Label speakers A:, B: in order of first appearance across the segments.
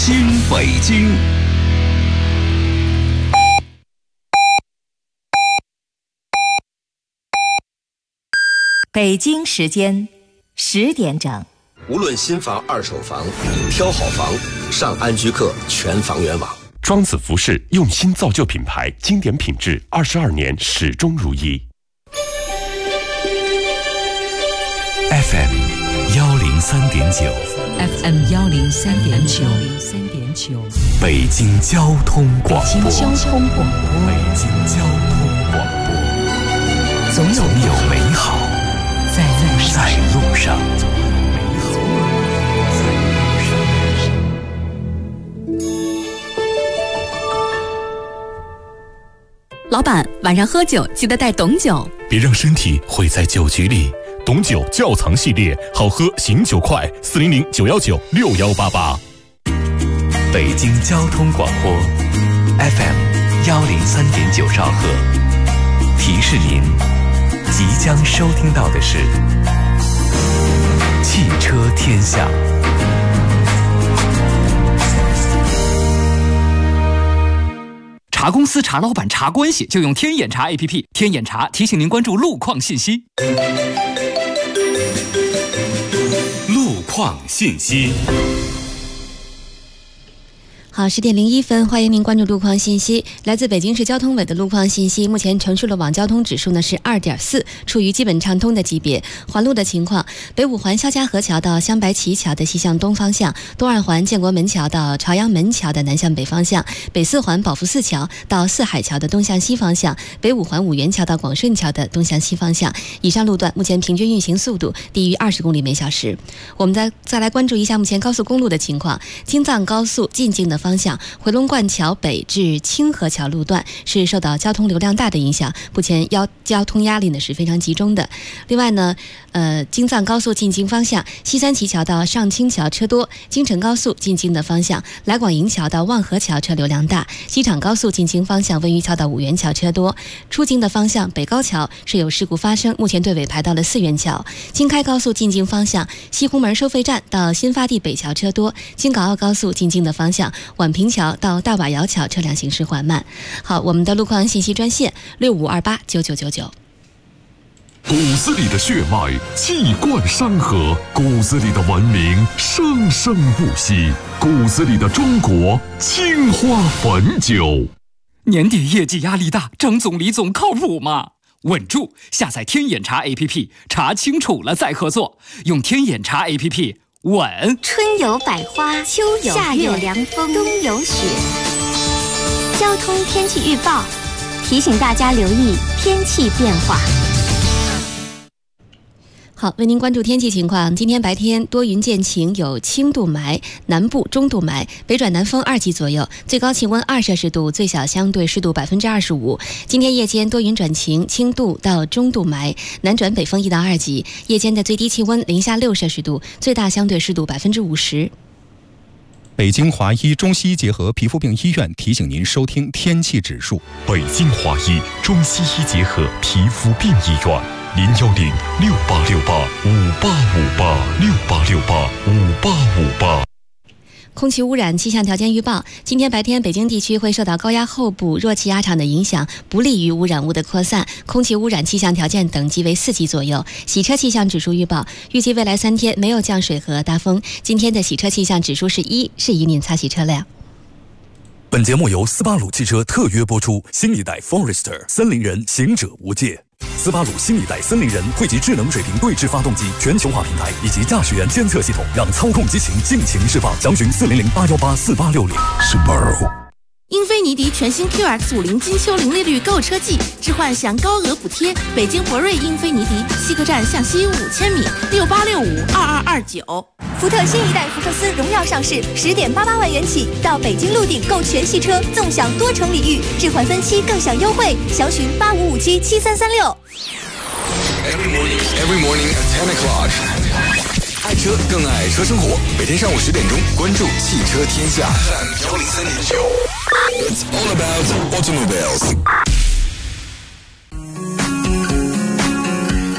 A: 新北京。
B: 北京时间10点整。
C: 无论新房、二手房，挑好房，上安居客全房源网。
D: 庄子服饰用心造就品牌，经典品质，22年始终如一。
E: FM 103.9
B: FM 103.9
E: 北京交通广播。
B: 北京交通广播。
E: 北京交通广播。总有美好在路上。
F: 老板，晚上喝酒记得带董酒，
E: 别让身体毁在酒局里。董酒窖藏系列，好喝醒酒快，400-919-6188。北京交通广播 FM 103.9兆赫，提示您即将收听到的是汽车天下。
G: 查公司、查老板、查关系，就用天眼查 APP。天眼查提醒您关注路况信息。
E: 路况信息。
H: 好，10点01分，欢迎您关注路况信息。来自北京市交通委的路况信息，目前城市路网交通指数呢是2.4，处于基本畅通的级别。环路的情况，北五环肖家河桥到镶白旗桥的西向东方向，东二环建国门桥到朝阳门桥的南向北方向，北四环宝福寺桥到四海桥的东向西方向，北五环五元桥到广顺桥的东向西方向。以上路段目前平均运行速度低于20公里每小时。我们再来关注一下目前高速公路的情况。京藏高速进京的方向，回龙观桥北至清河桥路段是受到交通流量大的影响，目前交通压力呢是非常集中的。另外呢，京藏高速进京方向，西三旗桥到上清桥车多；京承高速进京的方向，来广营桥到望河桥车流量大；西厂高速进京方向，温榆桥到五元桥车多。出京的方向，北高桥是有事故发生，目前队尾排到了四元桥。京开高速进京方向，西红门收费站到新发地北桥车多；京港澳高速进京的方向，宛平桥到大瓦窑桥车辆行驶缓慢。好，我们的路况信息专线65289999。
I: 骨子里的血脉气贯山河，骨子里的文明生生不息，骨子里的中国青花汾酒。
G: 年底业绩压力大，张总李总靠谱吗？稳住！下载天眼查 APP， 查清楚了再合作。用天眼查 APP， 稳。
J: 春有百花，秋有夏有凉风，冬有雪。交通天气预报提醒大家留意天气变化。
H: 好，为您关注天气情况。今天白天多云见晴，有轻度霾，南部中度霾，北转南风2级左右，最高气温2摄氏度，最小相对湿度25%。今天夜间多云转晴，轻度到中度霾，南转北风1到2级，夜间的最低气温零下6摄氏度，最大相对湿度50%。
K: 北京华医中西医结合皮肤病医院提醒您收听天气指数。
I: 北京华医中西医结合皮肤病医院，010-6868-5858，6868-5858。
H: 空气污染气象条件预报：今天白天，北京地区会受到高压后部弱气压场的影响，不利于污染物的扩散，空气污染气象条件等级为4级左右。洗车气象指数预报：预计未来3天没有降水和大风。今天的洗车气象指数是1，适宜您擦洗车辆。
E: 本节目由斯巴鲁汽车特约播出，新一代 Forester 森林人，行者无界。斯巴鲁新一代森林人汇集智能水平对置发动机全球化平台以及驾驶员监测系统，让操控激情尽情释放。详询400-818-4860。Subaru。
L: 英菲尼迪全新 QX50金秋零利率购车季，置换享高额补贴。北京博瑞英菲尼迪西客站向西5000米，68652229。
J: 福特新一代福克斯荣耀上市，10.88万元起到北京路顶购全系车，纵享多重礼遇，置换分期更享优惠，详询85577336。
M: Every morning at 10 o'clock。爱车更爱车生活，每天上午10点钟，关注汽车天下。It's all about automobiles。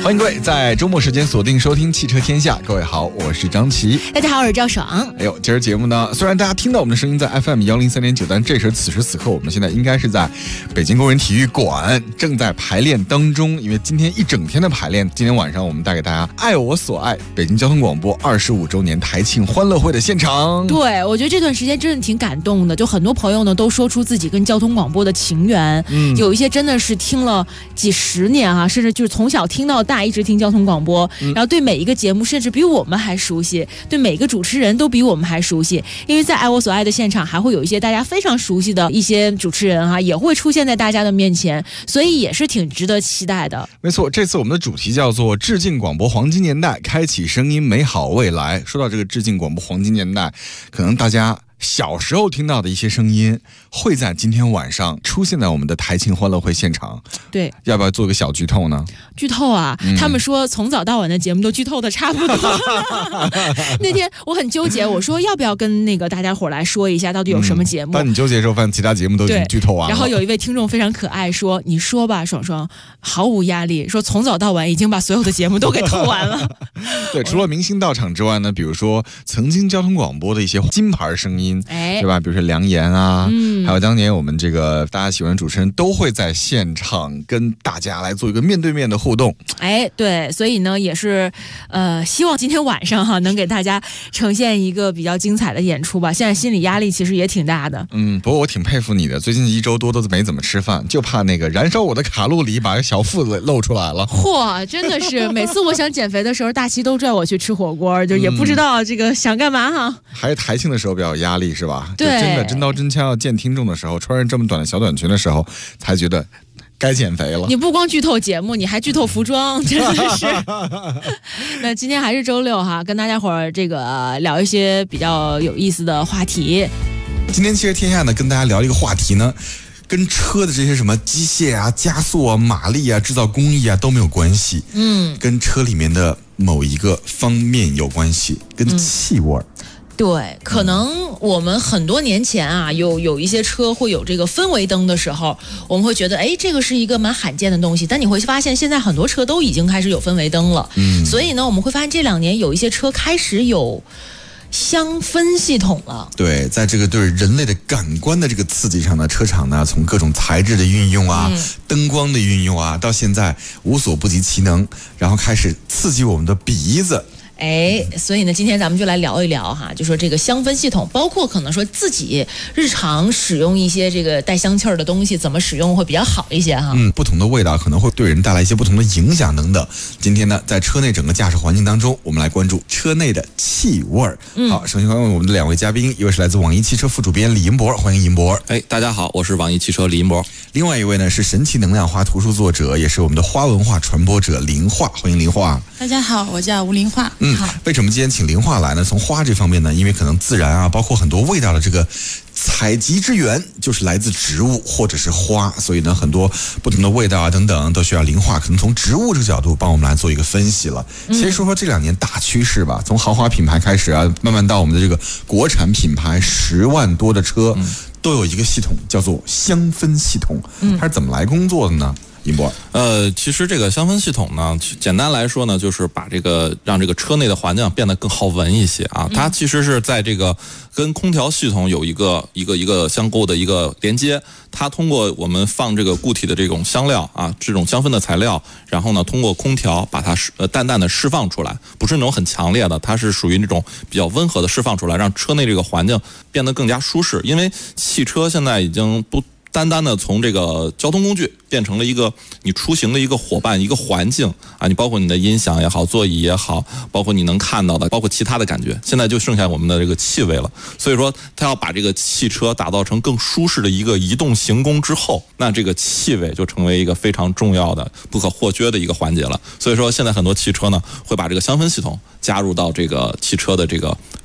A: 欢迎各位在周末时间锁定收听汽车天下。各位好，我是张琪。
H: 大家好，我是赵爽。
A: 今儿节目呢，虽然大家听到我们的声音在 FM 103.9，但此时此刻我们现在应该是在北京工人体育馆正在排练当中，因为今天一整天的排练，今天晚上我们带给大家爱我所爱北京交通广播25周年台庆欢乐会的现场。
N: 对，我觉得这段时间真的挺感动的，就很多朋友呢都说出自己跟交通广播的情缘，有一些真的是听了几十年甚至就是从小听到大，一直听交通广播，然后对每一个节目甚至比我们还熟悉，对每个主持人都比我们还熟悉。因为在爱我所爱的现场还会有一些大家非常熟悉的一些主持人也会出现在大家的面前，所以也是挺值得期待的。
A: 没错，这次我们的主题叫做致敬广播黄金年代，开启声音美好未来。说到这个致敬广播黄金年代，可能大家小时候听到的一些声音会在今天晚上出现在我们的台庆欢乐会现场。
N: 对，
A: 要不要做个小剧透呢？
N: 剧透他们说从早到晚的节目都剧透的差不多了。那天我很纠结，我说要不要跟那个大家伙来说一下到底有什么节目。
A: 当你纠结的时候，发现其他节目都已经剧透完了。
N: 然后有一位听众非常可爱说，你说吧爽爽，毫无压力，说从早到晚已经把所有的节目都给透完了。
A: 对，除了明星到场之外呢，比如说曾经交通广播的一些金牌声音，对吧？比如说梁岩还有当年我们这个大家喜欢的主持人都会在现场跟大家来做一个面对面的互动。
N: 对，所以呢也是希望今天晚上能给大家呈现一个比较精彩的演出吧。现在心理压力其实也挺大的。
A: 不过我挺佩服你的，最近1周多都没怎么吃饭，就怕那个燃烧我的卡路里，把小腹子露出来了。
N: 嚯，真的是每次我想减肥的时候，大齐都拽我去吃火锅，就也不知道这个想干嘛
A: 还是台庆的时候比较有压力是吧？
N: 对，
A: 真的真刀真枪要见听众的时候，穿着这么短的小短裙的时候，才觉得该减肥了。
N: 你不光剧透节目，你还剧透服装，真的是。那今天还是周六跟大家伙儿这个聊一些比较有意思的话题。
A: 今天汽车天下呢，跟大家聊一个话题呢，跟车的这些什么机械加速马力制造工艺都没有关系。跟车里面的某一个方面有关系，跟气味。
N: 对，可能我们很多年前有一些车会有这个氛围灯的时候，我们会觉得这个是一个蛮罕见的东西，但你会发现现在很多车都已经开始有氛围灯了。所以呢我们会发现这2年有一些车开始有香氛系统了。对，
A: 在这个对人类的感官的这个刺激上呢，车厂呢从各种材质的运用灯光的运用到现在无所不及其能，然后开始刺激我们的鼻子。
N: 所以呢今天咱们就来聊一聊就说这个香氛系统，包括可能说自己日常使用一些这个带香气儿的东西，怎么使用会比较好一些
A: 不同的味道可能会对人带来一些不同的影响等等。今天呢在车内整个驾驶环境当中，我们来关注车内的气味。好，首先欢迎我们的2位嘉宾，一位是来自网易汽车副主编李银博，欢迎银博。
O: 大家好，我是网易汽车李银博。
A: 另外一位呢是神奇能量花图书作者，也是我们的花文化传播者林化，欢迎林化。
P: 大家好，我叫吴林化。
A: 为什么今天请林化来呢？从花这方面呢，因为可能自然包括很多味道的这个采集之源就是来自植物或者是花，所以呢很多不同的味道等等都需要林化可能从植物这个角度帮我们来做一个分析了。先说说这2年大趋势吧，从豪华品牌开始慢慢到我们的这个国产品牌，10万多的车都有一个系统叫做香氛系统。它是怎么来工作的呢？银博。
O: 其实这个香氛系统呢，简单来说呢，就是把让这个车内的环境变得更好闻一些它其实是在这个跟空调系统有一个相互的一个连接。它通过我们放这个固体的这种香料这种香氛的材料，然后呢通过空调把它淡淡的释放出来，不是那种很强烈的，它是属于那种比较温和的释放出来，让车内这个环境变得更加舒适。因为汽车现在已经不单单的从这个交通工具变成了一个你出行的一个伙伴，一个环境你包括你的音响也好，座椅也好，包括你能看到的，包括其他的感觉，现在就剩下我们的这个气味了。所以说它要把这个汽车打造成更舒适的一个移动行宫之后，那这个气味就成为一个非常重要的不可或缺的一个环节了。所以说现在很多汽车呢会把这个香氛系统加入到这个汽车的这个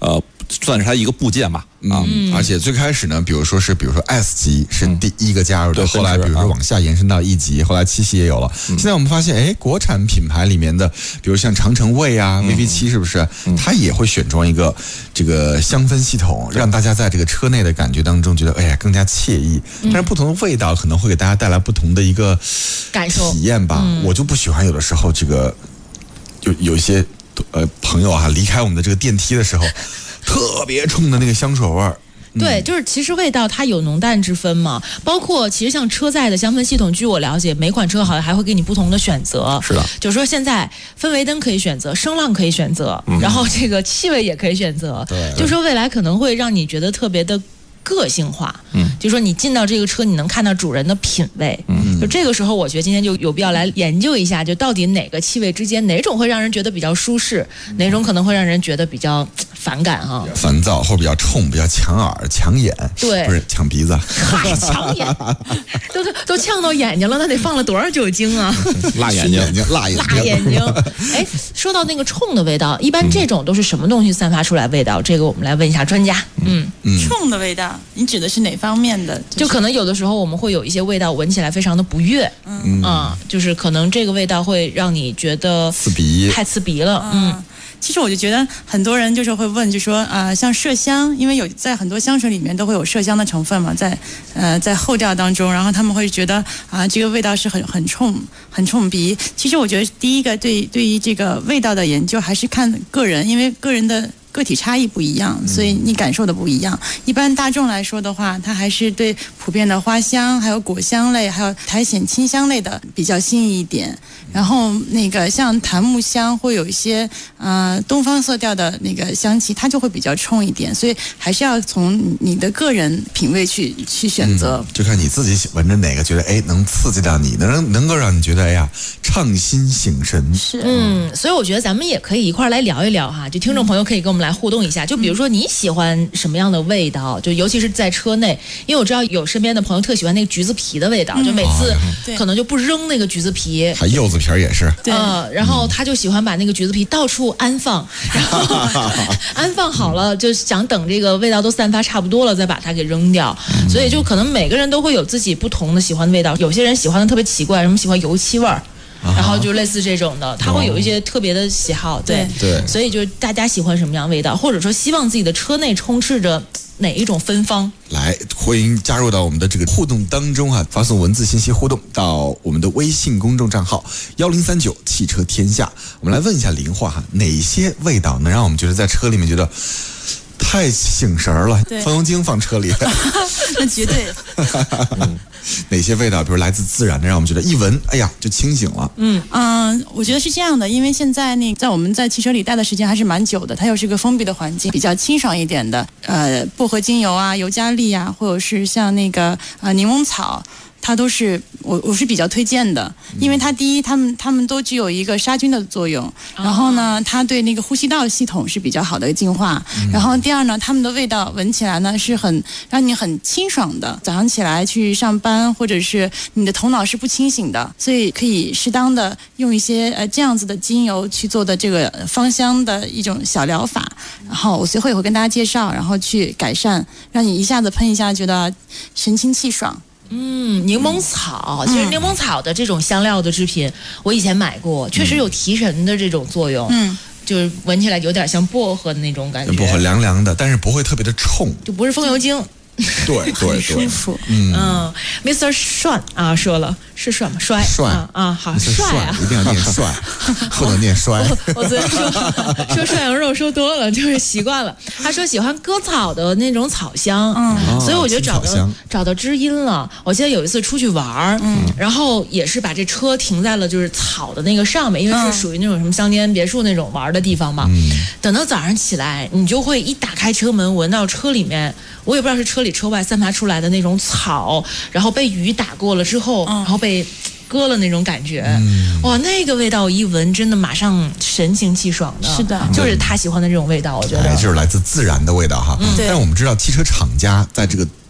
O: 算是它一个部件吧。
A: 而且最开始呢，比如说 S 级是第一个加入的，后来比如说往下延伸到 E 级，后来7系也有了。现在我们发现，国产品牌里面的，比如像长城卫啊、VV7，是不是它也会选装一个这个香氛系统，让大家在这个车内的感觉当中觉得更加惬意。但是不同的味道可能会给大家带来不同的一个
N: 感受
A: 体验吧。我就不喜欢有的时候这个就有一些朋友离开我们的这个电梯的时候。特别冲的那个香水味儿，
N: 对，就是其实味道它有浓淡之分嘛，包括其实像车载的香氛系统，据我了解，每款车好像还会给你不同的选择。
O: 是的，
N: 就是说现在氛围灯可以选择，声浪可以选择，然后这个气味也可以选择。对，就说未来可能会让你觉得特别的个性化。就说你进到这个车，你能看到主人的品味。就这个时候，我觉得今天就有必要来研究一下，就到底哪个气味之间，哪种会让人觉得比较舒适，哪种可能会让人觉得比较反感哈，
A: 烦躁或者比较冲、比较抢耳、抢眼，
N: 对，
A: 不是抢鼻子，
N: 嗨，抢眼，都呛到眼睛了，那得放了多少酒精啊？
O: 辣眼睛，
A: 辣眼睛。
N: 哎，说到那个冲的味道，一般这种都是什么东西散发出来味道？这个我们来问一下专家。
P: 冲的味道，你指的是哪方面的？
N: 就可能有的时候我们会有一些味道闻起来非常的不悦，就是可能这个味道会让你觉得
A: 刺鼻，
N: 太刺鼻了。
P: 其实我就觉得很多人就是会问，就说像麝香，因为有在很多香水里面都会有麝香的成分嘛，在后调当中，然后他们会觉得这个味道是很冲鼻。其实我觉得第一个对于这个味道的研究还是看个人，因为个人的个体差异不一样，所以你感受的不一样。一般大众来说的话，它还是对普遍的花香、还有果香类、还有苔藓清香类的比较新颖一点。然后那个像檀木香会有一些东方色调的那个香气，它就会比较冲一点。所以还是要从你的个人品味去选择，
A: 就看你自己闻着哪个觉得能刺激到你，能够让你觉得畅心醒神。
N: 是，所以我觉得咱们也可以一块来聊一聊哈，就听众朋友可以跟我们来互动一下。就比如说你喜欢什么样的味道，就尤其是在车内，因为我知道有身边的朋友特喜欢那个橘子皮的味道，就每次可能就不扔那个橘子皮，
A: 还柚子皮也是，
N: 然后他就喜欢把那个橘子皮到处安放，然后安放好了就想等这个味道都散发差不多了再把它给扔掉。所以就可能每个人都会有自己不同的喜欢的味道，有些人喜欢的特别奇怪，什么喜欢油漆味儿。然后就类似这种的，他会有一些特别的喜好，对，所以就是大家喜欢什么样的味道，或者说希望自己的车内充斥着哪一种芬芳，
A: 来欢迎加入到我们的这个互动当中发送文字信息互动到我们的微信公众账号1039汽车天下。我们来问一下林化哪些味道能让我们觉得在车里面觉得太醒神了，风油精放车里
P: 那绝对
A: 哪些味道比如来自自然的让我们觉得一闻就清醒了。
P: 我觉得是这样的，因为现在在我们在汽车里待的时间还是蛮久的，它又是个封闭的环境，比较清爽一点的薄荷精油尤加利或者是像那个柠檬草，它都是我是比较推荐的，因为它第一，它们都具有一个杀菌的作用，然后呢，它对那个呼吸道系统是比较好的一个净化。然后第二呢，它们的味道闻起来呢是让你很清爽的，早上起来去上班或者是你的头脑是不清醒的，所以可以适当的用一些这样子的精油去做的这个芳香的一种小疗法。然后我随后也会跟大家介绍，然后去改善，让你一下子喷一下觉得神清气爽。
N: 柠檬草，其实柠檬草的这种香料的制品，我以前买过，确实有提神的这种作用。就是闻起来有点像薄荷的那种感觉，
A: 薄荷凉凉的，但是不会特别的冲，
N: 就不是风油精。
A: 对，
N: 舒服。Mr. 帅说了是帅吗？帅好帅
A: 一定要念帅，不能念衰。
N: 我昨天说涮羊肉说多了，就是习惯了。他说喜欢割草的那种草香，所以我觉得找到知音了。我记得有一次出去玩，然后也是把这车停在了就是草的那个上面，因为是属于那种什么乡间别墅那种玩的地方嘛。等到早上起来，你就会一打开车门，闻到车里面，我也不知道是车里车外散发出来的那种草，然后被雨打过了之后，然后被割了那种感觉。哇，那个味道我一闻，真的马上神清气爽的。
P: 是的，
N: 就是他喜欢的这种味道，我觉得
A: 就是来自自然的味道但是我们知道汽车厂家在这个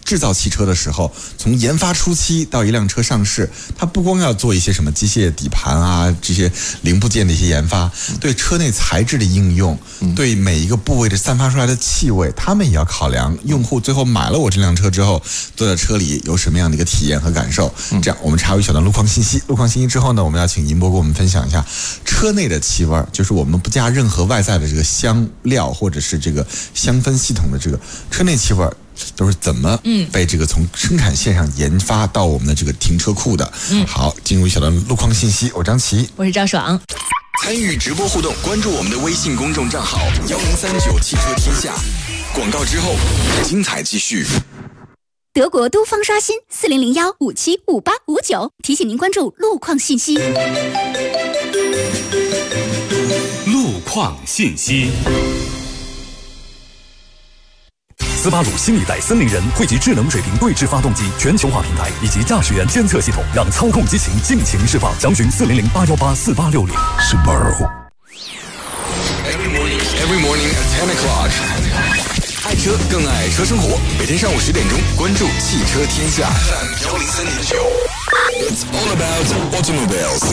A: 制造汽车的时候，从研发初期到一辆车上市，它不光要做一些什么机械底盘啊这些零部件的一些研发，对车内材质的应用，对每一个部位的散发出来的气味，他们也要考量用户最后买了我这辆车之后，坐在车里有什么样的一个体验和感受。这样我们插入一小段路况信息。路况信息之后呢，我们要请银波给我们分享一下车内的气味，就是我们不加任何外在的这个香料或者是这个香氛系统的这个车内气味都是怎么被这个从生产线上研发到我们的这个停车库的。好，进入一小段路况信息，我张琪，
N: 我是赵爽。
M: 参与直播互动，关注我们的微信公众账号1039汽车天下。广告之后，精彩继续。
J: 德国都方刷新4001575859，提醒您关注路况信息。
D: 路况信息。
E: 斯巴鲁新一代森林人汇集智能水平对置发动机、全球化平台以及驾驶员监测系统，让操控激情尽情释放。详询400-818-4860。Subaru。
M: Every morning at 10 o'clock。爱车更爱车生活，每天上午10点钟，关注汽车天下。103.9。It's all about automobiles。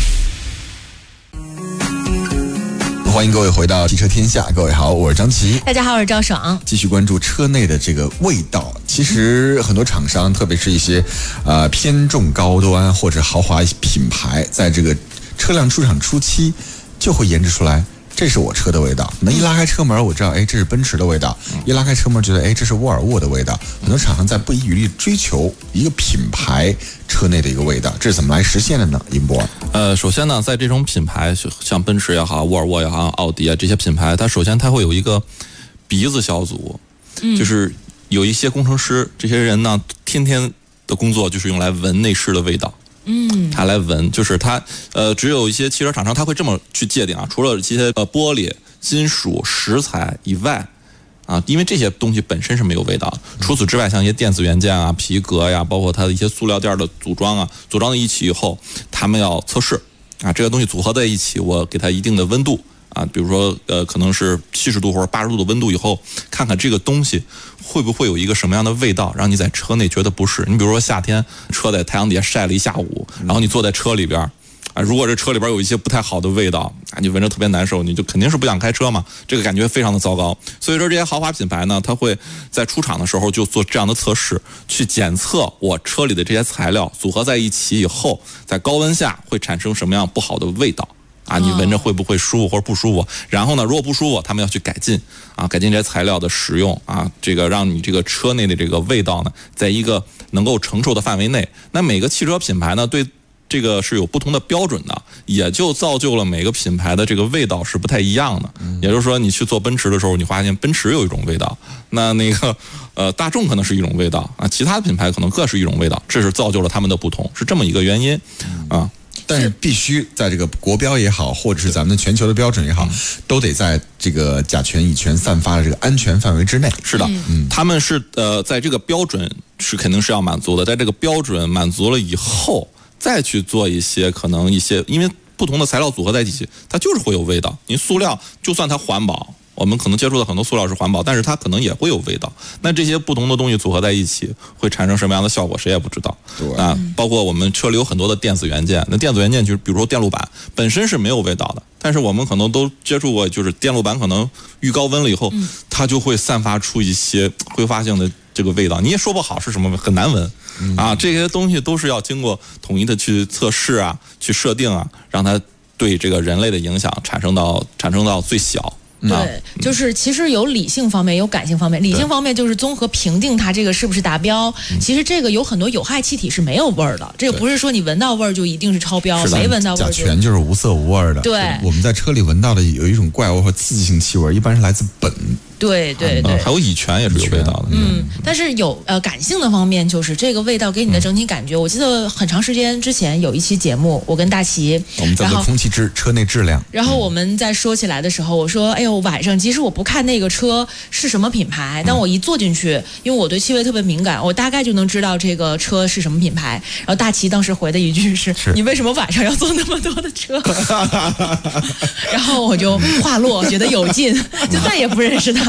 A: 欢迎各位回到汽车天下，各位好，我是张琪。
N: 大家好，我是赵爽。
A: 继续关注车内的这个味道。其实很多厂商，特别是一些偏重高端或者豪华品牌，在这个车辆出厂初期就会研制出来，这是我车的味道。那一拉开车门，我知道，这是奔驰的味道；一拉开车门，觉得，这是沃尔沃的味道。很多厂商在不遗余力追求一个品牌车内的一个味道，这是怎么来实现的呢？银波。
O: 首先呢，在这种品牌，像奔驰也好，沃尔沃也好，奥迪啊这些品牌，它首先它会有一个鼻子小组，就是有一些工程师，这些人呢，天天的工作就是用来闻内饰的味道。他来闻，就是他只有一些汽车厂商他会这么去界定啊，除了这些玻璃、金属、石材以外啊，因为这些东西本身是没有味道。除此之外，像一些电子元件啊、皮革呀，包括它的一些塑料垫的组装啊，组装在一起以后，他们要测试啊，这个东西组合在一起，我给它一定的温度啊，比如说可能是70度或者80度的温度以后，看看这个东西会不会有一个什么样的味道，让你在车内觉得不适。你比如说夏天车在太阳底下晒了一下午，然后你坐在车里边啊，如果这车里边有一些不太好的味道啊，你闻着特别难受，你就肯定是不想开车嘛，这个感觉非常的糟糕。所以说这些豪华品牌呢，它会在出厂的时候就做这样的测试，去检测我车里的这些材料组合在一起以后，在高温下会产生什么样不好的味道。啊，你闻着会不会舒服或者不舒服？然后呢，如果不舒服，他们要去改进啊，改进这些材料的使用啊，这个让你这个车内的这个味道呢，在一个能够承受的范围内。那每个汽车品牌呢，对这个是有不同的标准的，也就造就了每个品牌的这个味道是不太一样的。也就是说，你去做奔驰的时候，你发现奔驰有一种味道，那个大众可能是一种味道啊，其他的品牌可能各是一种味道，这是造就了他们的不同，是这么一个原因啊。
A: 但是必须在这个国标也好，或者是咱们的全球的标准也好，都得在这个甲醛、乙醛散发的这个安全范围之内。
O: 是的，他们是在这个标准是肯定是要满足的，在这个标准满足了以后，再去做一些可能一些，因为不同的材料组合在一起，它就是会有味道。你塑料就算它环保，我们可能接触的很多塑料是环保，但是它可能也会有味道。那这些不同的东西组合在一起，会产生什么样的效果，谁也不知道。啊，包括我们车里有很多的电子元件，那电子元件就是比如说电路板本身是没有味道的，但是我们可能都接触过，就是电路板可能遇高温了以后，它就会散发出一些挥发性的这个味道，你也说不好是什么，很难闻。啊，这些东西都是要经过统一的去测试啊，去设定啊，让它对这个人类的影响产生到最小。
N: 对，就是其实有理性方面，有感性方面。理性方面就是综合评定它这个是不是达标。其实这个有很多有害气体是没有味儿的，这个不是说你闻到味儿就一定是超标，没闻到味儿
A: 甲醛就是无色无味的。
N: 对，
A: 我们在车里闻到的有一种怪物和刺激性气味，一般是来自苯。
N: 对，
O: 还有乙醛也是有味道的。
N: 但是有感性的方面，就是这个味道给你的整体感觉。我记得很长时间之前有一期节目，我跟大齐，
A: 我们在做空气车内质量。
N: 然后我们在说起来的时候，我说：“哎呦，晚上即使我不看那个车是什么品牌，但我一坐进去，因为我对气味特别敏感，我大概就能知道这个车是什么品牌。”然后大齐当时回的一句是：“你为什么晚上要坐那么多的车？”然后我就话落，觉得有劲，就再也不认识他。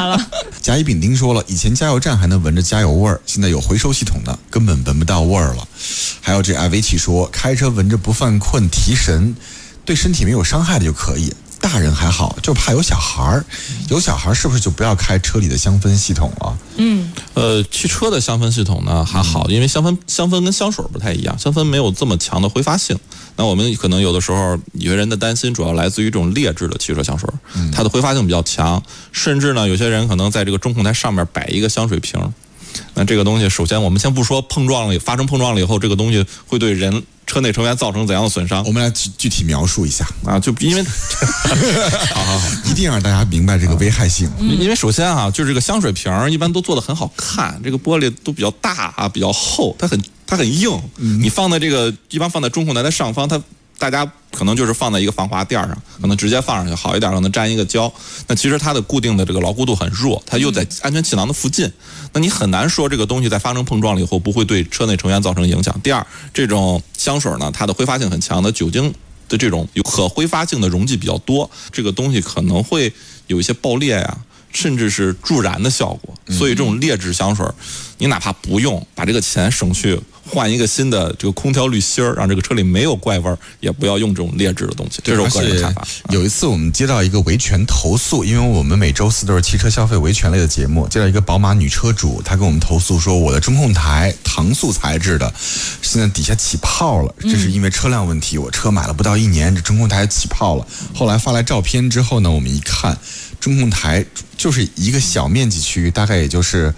N: 他了。
A: 甲乙丙丁说了，以前加油站还能闻着加油味儿，现在有回收系统的，根本闻不到味儿了。还有这艾维奇说，开车闻着不犯困提神，对身体没有伤害的就可以。大人还好，就怕有小孩儿。有小孩是不是就不要开车里的香氛系统了？
O: 汽车的香氛系统呢还好，因为香氛跟香水不太一样，香氛没有这么强的挥发性。那我们可能有的时候有些人的担心主要来自于这种劣质的汽车香水，它的挥发性比较强，甚至呢有些人可能在这个中控台上面摆一个香水瓶。那这个东西，首先我们先不说发生碰撞了以后，这个东西会对车内成员造成怎样的损伤？
A: 我们来具体描述一下
O: 啊，就因为
A: 好，一定让大家明白这个危害性。
O: 因为首先啊，就是这个香水瓶一般都做得很好看，这个玻璃都比较大啊，比较厚，它很硬。你放在一般放在中控台的上方，大家可能就是放在一个防滑垫上，可能直接放上去好一点，可能粘一个胶。那其实它的固定的这个牢固度很弱，它又在安全气囊的附近，那你很难说这个东西在发生碰撞了以后不会对车内成员造成影响。第二，这种香水呢，它的挥发性很强的，酒精的这种有可挥发性的溶剂比较多，这个东西可能会有一些爆裂呀，甚至是助燃的效果。所以这种劣质香水，你哪怕不用，把这个钱省去换一个新的这个空调滤芯儿，让这个车里没有怪味儿，也不要用这种劣质的东西。这是我个人的看法。
A: 有一次我们接到一个维权投诉，因为我们每周四都是汽车消费维权类的节目，接到一个宝马女车主，她跟我们投诉说，我的中控台搪塑材质的，现在底下起泡了，这是因为车辆问题，我车买了不到1年，这中控台起泡了。后来发来照片之后呢，我们一看，中控台就是一个小面积区域，大概也就是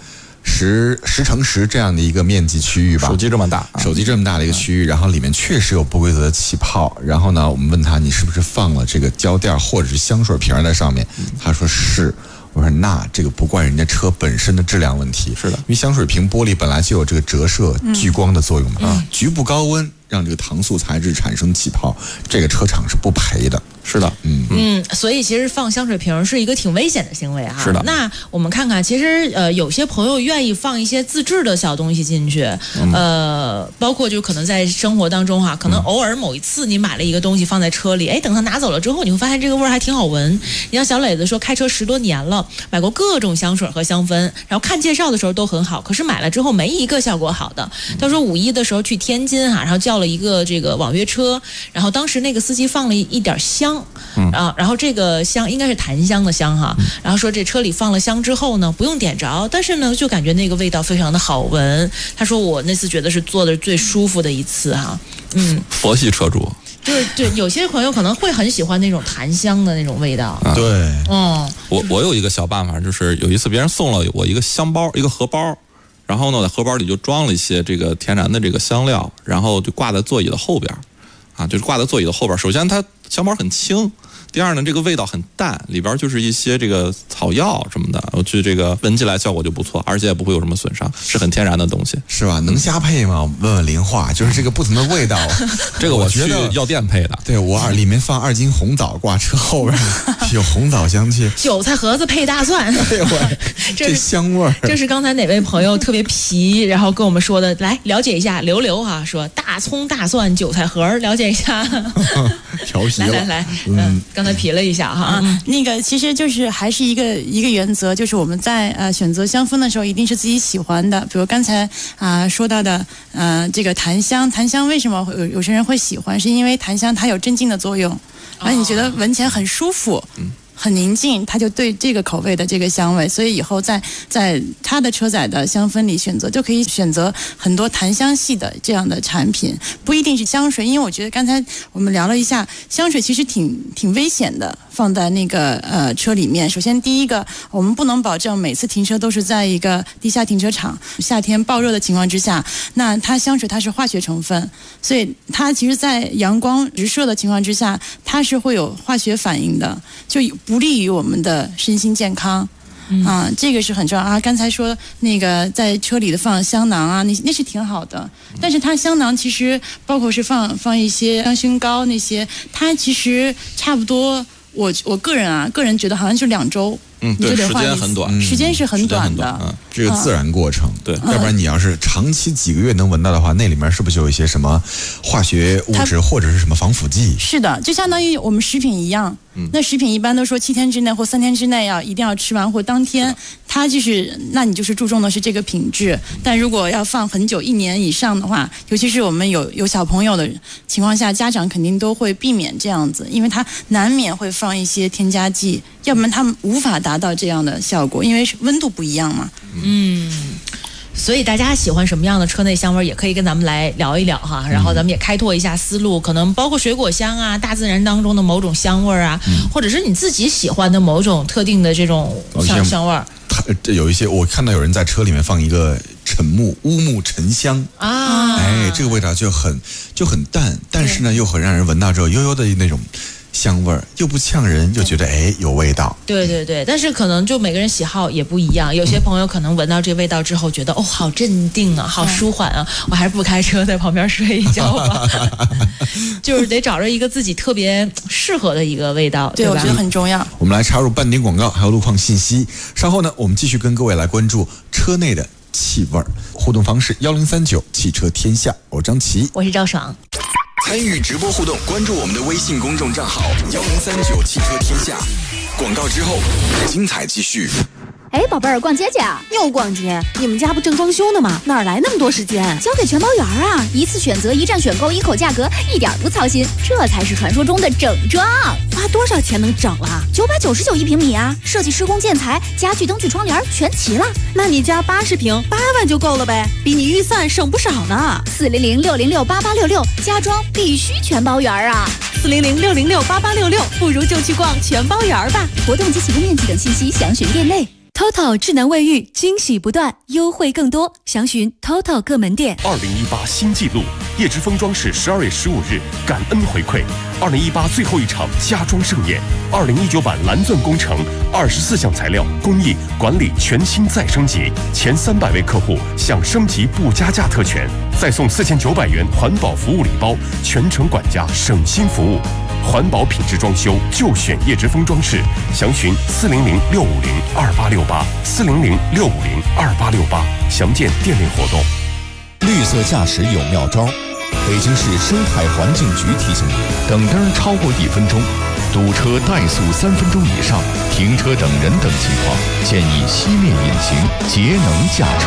A: 10乘10这样的一个面积区域吧，
O: 手机这么大
A: 的一个区域，然后里面确实有不规则的气泡。然后呢，我们问他，你是不是放了这个胶垫或者是香水瓶在上面？他说是。我说那这个不怪人家车本身的质量问题，
O: 是的，
A: 因为香水瓶玻璃本来就有这个折射聚光的作用嘛，局部高温让这个搪塑材质产生气泡，这个车厂是不赔的。
O: 是的，
N: 所以其实放香水瓶是一个挺危险的行为哈。
O: 是的。
N: 那我们看看，其实有些朋友愿意放一些自制的小东西进去，包括就可能在生活当中哈，可能偶尔某一次你买了一个东西放在车里，等他拿走了之后，你会发现这个味儿还挺好闻。你像小磊子说，开车10多年了，买过各种香水和香氛，然后看介绍的时候都很好，可是买了之后没一个效果好的。他说5·1的时候去天津哈，然后叫了一个这个网约车，然后当时那个司机放了一点香。然后这个香应该是檀香的香哈，然后说这车里放了香之后呢，不用点着，但是呢就感觉那个味道非常的好闻。他说我那次觉得是做的最舒服的一次哈。
O: 佛系车主。
N: 对，有些朋友可能会很喜欢那种檀香的那种味道。
A: 对，
O: 我有一个小办法，就是有一次别人送了我一个香包，一个荷包，然后呢在荷包里就装了一些这个天然的这个香料，然后就挂在座椅的后边。就是挂在座椅的后边。首先它香包很轻，第二呢这个味道很淡，里边就是一些这个草药什么的，我觉得这个闻起来效果就不错，而且也不会有什么损伤，是很天然的东西，
A: 是吧？能瞎配吗？问问林化，就是这个不同的味道。
O: 这个我去药店配的。
A: 对，我里面放2斤红枣，挂车后边有红枣香气。
N: 韭菜盒子配大蒜，
A: 这香味儿。
N: 这是刚才哪位朋友特别皮，然后跟我们说的，来了解一下。刘哈说大葱、大蒜、韭菜盒，了解一下。
A: 调皮了。
N: 来，刚才皮了一下哈。
P: 那个其实就是还是一个原则，就是我们在选择香氛的时候，一定是自己喜欢的。比如刚才说到的这个檀香为什么有些人会喜欢？是因为檀香它有镇静的作用，然后你觉得闻起来很舒服。很宁静，他就对这个口味的这个香味，所以以后在他的车载的香氛里选择，就可以选择很多檀香系的这样的产品，不一定是香水。因为我觉得刚才我们聊了一下，香水其实挺危险的，放在那个车里面。首先第一个，我们不能保证每次停车都是在一个地下停车场，夏天暴热的情况之下，那它香水它是化学成分，所以它其实在阳光直射的情况之下，它是会有化学反应的，就不利于我们的身心健康。这个是很重要。刚才说那个在车里的放香囊啊，那是挺好的，但是它香囊其实包括是放一些香薰膏那些，它其实差不多，我个人觉得好像就2周。
O: 对，时间很短，
P: 时间是很短的，
A: 这个自然过程。
O: 对，
A: 要不然你要是长期几个月能闻到的话，那里面是不是就有一些什么化学物质或者是什么防腐剂？
P: 是的，就相当于我们食品一样， 那食品一般都说7天之内或3天之内一定要吃完，或当天，它就是那你就是注重的是这个品质。但如果要放很久1年以上的话，尤其是我们有小朋友的情况下，家长肯定都会避免这样子，因为它难免会放一些添加剂，要不然他们无法达到这样的效果，因为温度不一样嘛。
N: 所以大家喜欢什么样的车内香味，也可以跟咱们来聊一聊哈。然后咱们也开拓一下思路，可能包括水果香啊，大自然当中的某种香味啊，或者是你自己喜欢的某种特定的这种香味儿。
A: 有一些我看到有人在车里面放一个乌木沉香啊，这个味道就很淡，但是呢又很让人闻到之后悠悠的那种香味儿，又不呛人，就觉得有味道。对，
N: 但是可能就每个人喜好也不一样，有些朋友可能闻到这味道之后觉得好镇定啊，好舒缓啊，我还是不开车，在旁边睡一觉吧。就是得找着一个自己特别适合的一个味道，对吧？
P: 我觉得很重要。
A: 我们来插入半点广告，还有路况信息。稍后呢，我们继续跟各位来关注车内的气味。互动方式1039汽车天下，我张琪，
N: 我是赵爽。
M: 参与直播互动，关注我们的微信公众账号1039汽车天下。广告之后，精彩继续。
J: 宝贝儿，逛街去啊？
L: 又逛街？你们家不正装修呢吗？哪来那么多时间？
J: 交给全包园啊！一次选择，一站选购，一口价格，一点不操心，这才是传说中的整装。
L: 花多少钱能整了
J: ？9991平米啊！设计、施工、建材、家具、灯具、窗帘全齐了。
L: 那你家80平8万就够了呗，比你预算省不少呢。
J: 400-606-8866，家装必须全包园啊
L: ！400-606-8866，不如就去逛全包园吧。
J: 活动及启动面积等信息详询店内。
B: TOTO 智能卫浴，惊喜不断，优惠更多，详询 TOTO 各门店。
D: 2018新纪录，叶之峰装饰12月15日感恩回馈，2018最后一场家装盛宴，2019版蓝钻工程24项材料工艺管理全新再升级，前300位客户享升级不加价特权，再送4900元环保服务礼包，全程管家省心服务。环保品质装修就选叶之峰装饰，详询400-650-2868，400-650-2868，详见店内活动。
Q: 绿色驾驶有妙招，北京市生态环境局提醒你：等灯超过1分钟，堵车怠速3分钟以上，停车等人等情况，建议熄灭引擎，节能驾车。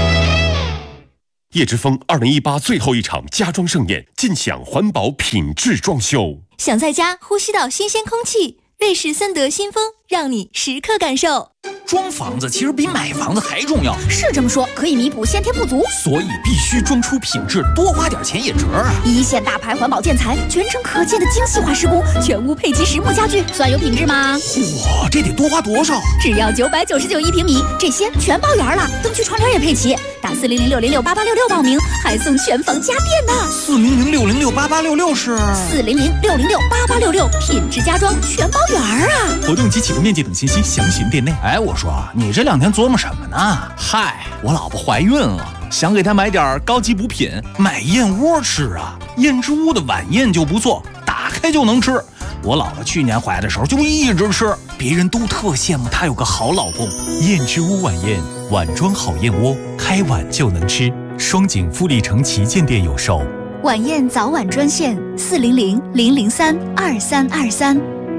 D: 叶之峰2018最后一场家装盛宴，尽享环保品质装修。
J: 想在家呼吸到新鲜空气，瑞士森德新风让你时刻感受。
G: 装房子其实比买房子还重要，
J: 是这么说，可以弥补先天不足，
G: 所以必须装出品质，多花点钱也值啊！
J: 一线大牌环保建材，全程可见的精细化施工，全屋配齐实木家具，算有品质吗？
G: 哇，这得多花多少？
J: 只要9991平米，这些全包圆了，灯具窗帘也配齐。打400-606-8866报名，还送全房家电呢。
G: 400-606-8866是
J: 400-606-8866，品质家装全包圆啊！
G: 活动及启动面积等信息详询店内。我说你这2天琢磨什么呢？嗨，我老婆怀孕了，想给她买点高级补品，买燕窝吃啊。燕之屋的晚宴就不错，打开就能吃。我老婆去年怀的时候就一直吃，别人都特羡慕她有个好老公。
R: 燕之屋晚宴，碗装好燕窝，开碗就能吃。双井富力城旗舰店有售。
J: 晚宴早晚专线400-003-2323。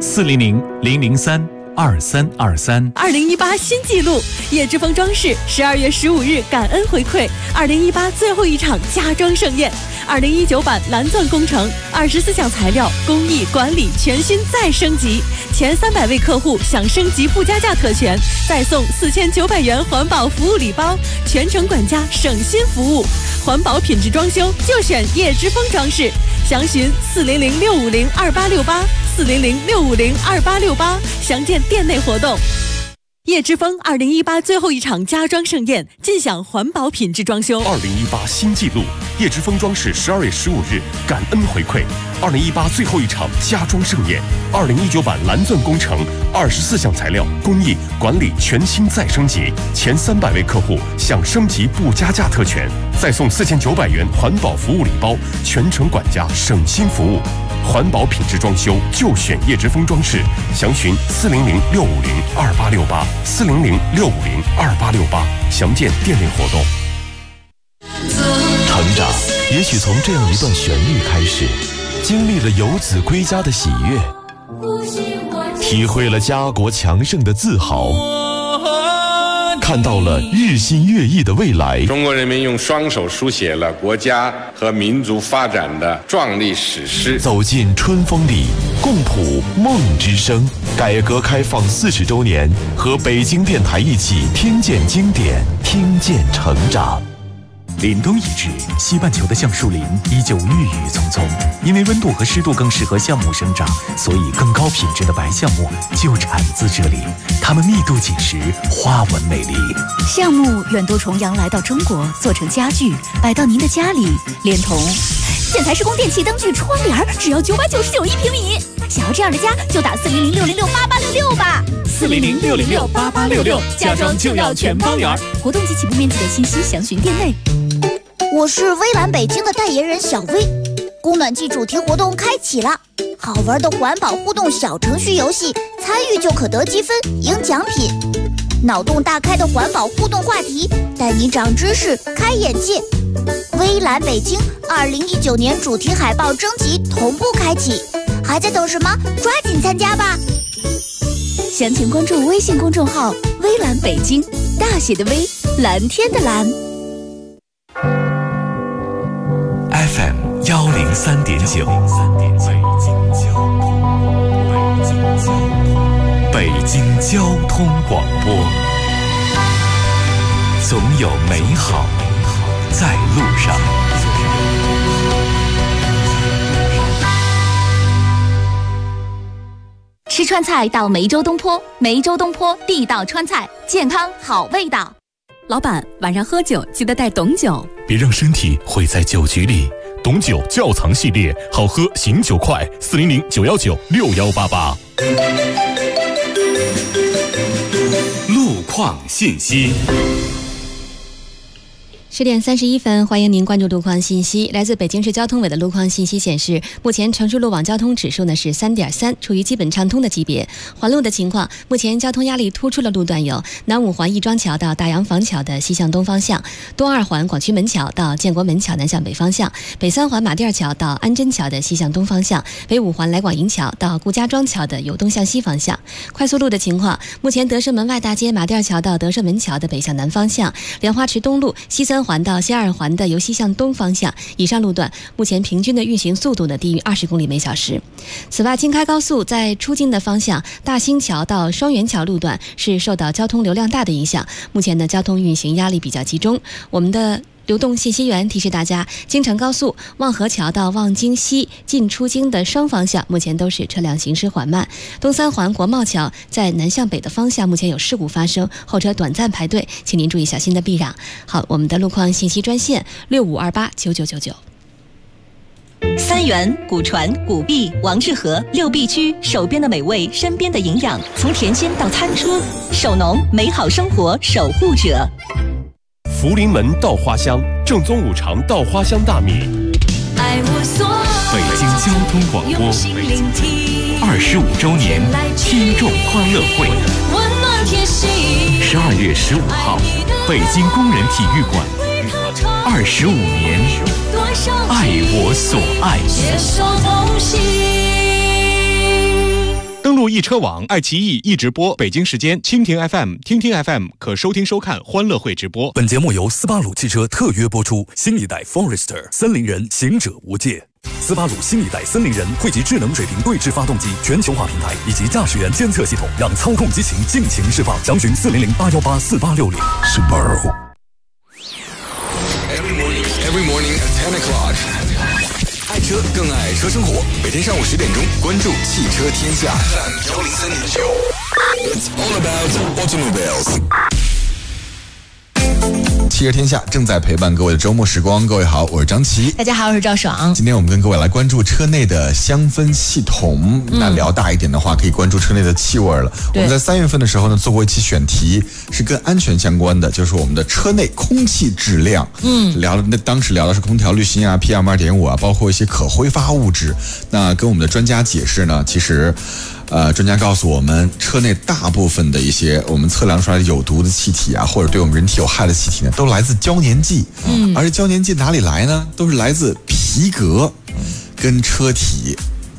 R: 400-003-2323。
L: 2018新纪录，叶之峰装饰12月15日感恩回馈2018最后一场家装盛宴，2019版蓝钻工程24项材料工艺管理全新再升级，前300位客户享升级不加价特权，再送4900元环保服务礼包，全程管家省心服务，环保品质装修就选叶之峰装饰，详询400-650-2868，400-650-2868，详见店内活动。叶之峰2018最后一场家装盛宴，尽享环保品质装修。
D: 2018新纪录，叶之峰装饰12月15日感恩回馈，2018最后一场家装盛宴，2019版蓝钻工程24项材料工艺管理全新再升级，前300位客户享升级不加价特权，再送4900元环保服务礼包，全程管家省心服务。环保品质装修就选叶之峰装饰，详询400-650-2868，400-650-2868，详见店内活动。
S: 成长也许从这样一段旋律开始，经历了游子归家的喜悦，
I: 体会了家国强盛的自豪，看到了日新月异的未来。
T: 中国人民用双手书写了国家和民族发展的壮丽史诗。
I: 走进春风里，共谱梦之声。改革开放40周年，和北京电台一起听见经典，听见成长。
R: 凛冬已至，西半球的橡树林依旧郁郁葱葱。因为温度和湿度更适合橡木生长，所以更高品质的白橡木就产自这里。它们密度紧实，花纹美丽。
B: 橡木远渡重洋来到中国，做成家具，摆到您的家里，连同建材施工电器、灯具、窗帘，只要999一平米。想要这样的家，就打400-606-8866吧。
R: 400-606-8866，家装就要全方圆。
B: 活动及起步面积的信息详询店内。
U: 我是微蓝北京的代言人小薇，供暖季主题活动开启了，好玩的环保互动小程序游戏，参与就可得积分赢奖品。脑洞大开的环保互动话题，带你长知识开眼界。微蓝北京2019年主题海报征集同步开启，还在等什么？抓紧参加吧！
B: 详情关注微信公众号“微蓝北京”，大写的微，蓝天的蓝。
R: FM 103.9，北京交通广播，总有美好在路上。
F: 吃川菜到梅州东坡，梅州东坡地道川菜，健康好味道。 老板，晚上喝酒记得带董酒，
D: 别让身体毁在酒局里。董酒窖藏系列，好喝醒酒快，400-919-6188。
R: 路况信息。
H: 10点31分，欢迎您关注路况信息。来自北京市交通委的路况信息显示，目前成熟路网交通指数呢是3.3，处于基本畅通的级别。环路的情况，目前交通压力突出的路段有南五环亦庄桥到大洋坊桥的西向东方向，东二环广渠门桥到建国门桥南向北方向，北三环马甸桥到安贞桥的西向东方向，北五环来广营桥到顾家庄桥的由东向西方向。快速路的情况，目前德胜门外大街马甸桥到德胜门桥的北向南方向，莲花池东路西三环到西二环的由西向东方向，以上路段目前平均的运行速度呢低于20公里每小时。此外，京开高速在出京的方向，大兴桥到双元桥路段是受到交通流量大的影响，目前的交通运行压力比较集中。我们的流动信息员提示大家，京承高速望河桥到望京西进出京的双方向目前都是车辆行驶缓慢。东三环国贸桥在南向北的方向目前有事故发生，后车短暂排队，请您注意小心的避让。好，我们的路况信息专线65289999。
B: 三元、古传、古碧、王致和6必居，手边的美味，身边的营养，从甜心到餐桌，手农美好生活守护者。
D: 福临门稻花香，正宗5常稻花香大米。
R: 北京交通广播25周年听众欢乐会，12月15号，北京工人体育馆，25年，爱我所爱。
K: 登录易车网、爱奇艺易直播，北京时间蜻蜓 FM、听听 FM 可收听收看欢乐会直播。
E: 本节目由斯巴鲁汽车特约播出，新一代 Forester 森林人，行者无界。斯巴鲁新一代森林人汇集智能水平对置发动机全球化平台以及驾驶员监测系统，让操控激情尽情释放。详询400-818-4860。Subaru。
M: Every morning at 10 o'clock。爱车更爱车生活，每天上午10点钟，关注汽车天下。It's all about automobiles。汽车天下正在陪伴各位的周末时光。各位好，我是张琪。
N: 大家好，我是赵爽。
M: 今天我们跟各位来关注车内的香氛系统。那聊大一点的话，可以关注车内的气味了。我们在3月份的时候呢，做过一期选题，是跟安全相关的，就是我们的车内空气质量。当时聊的是空调滤芯啊、PM2.5啊，包括一些可挥发物质。那跟我们的专家解释呢，其实。专家告诉我们，车内大部分的一些我们测量出来的有毒的气体啊，或者对我们人体有害的气体呢，都来自胶粘剂。而胶粘剂哪里来呢？都是来自皮革跟车体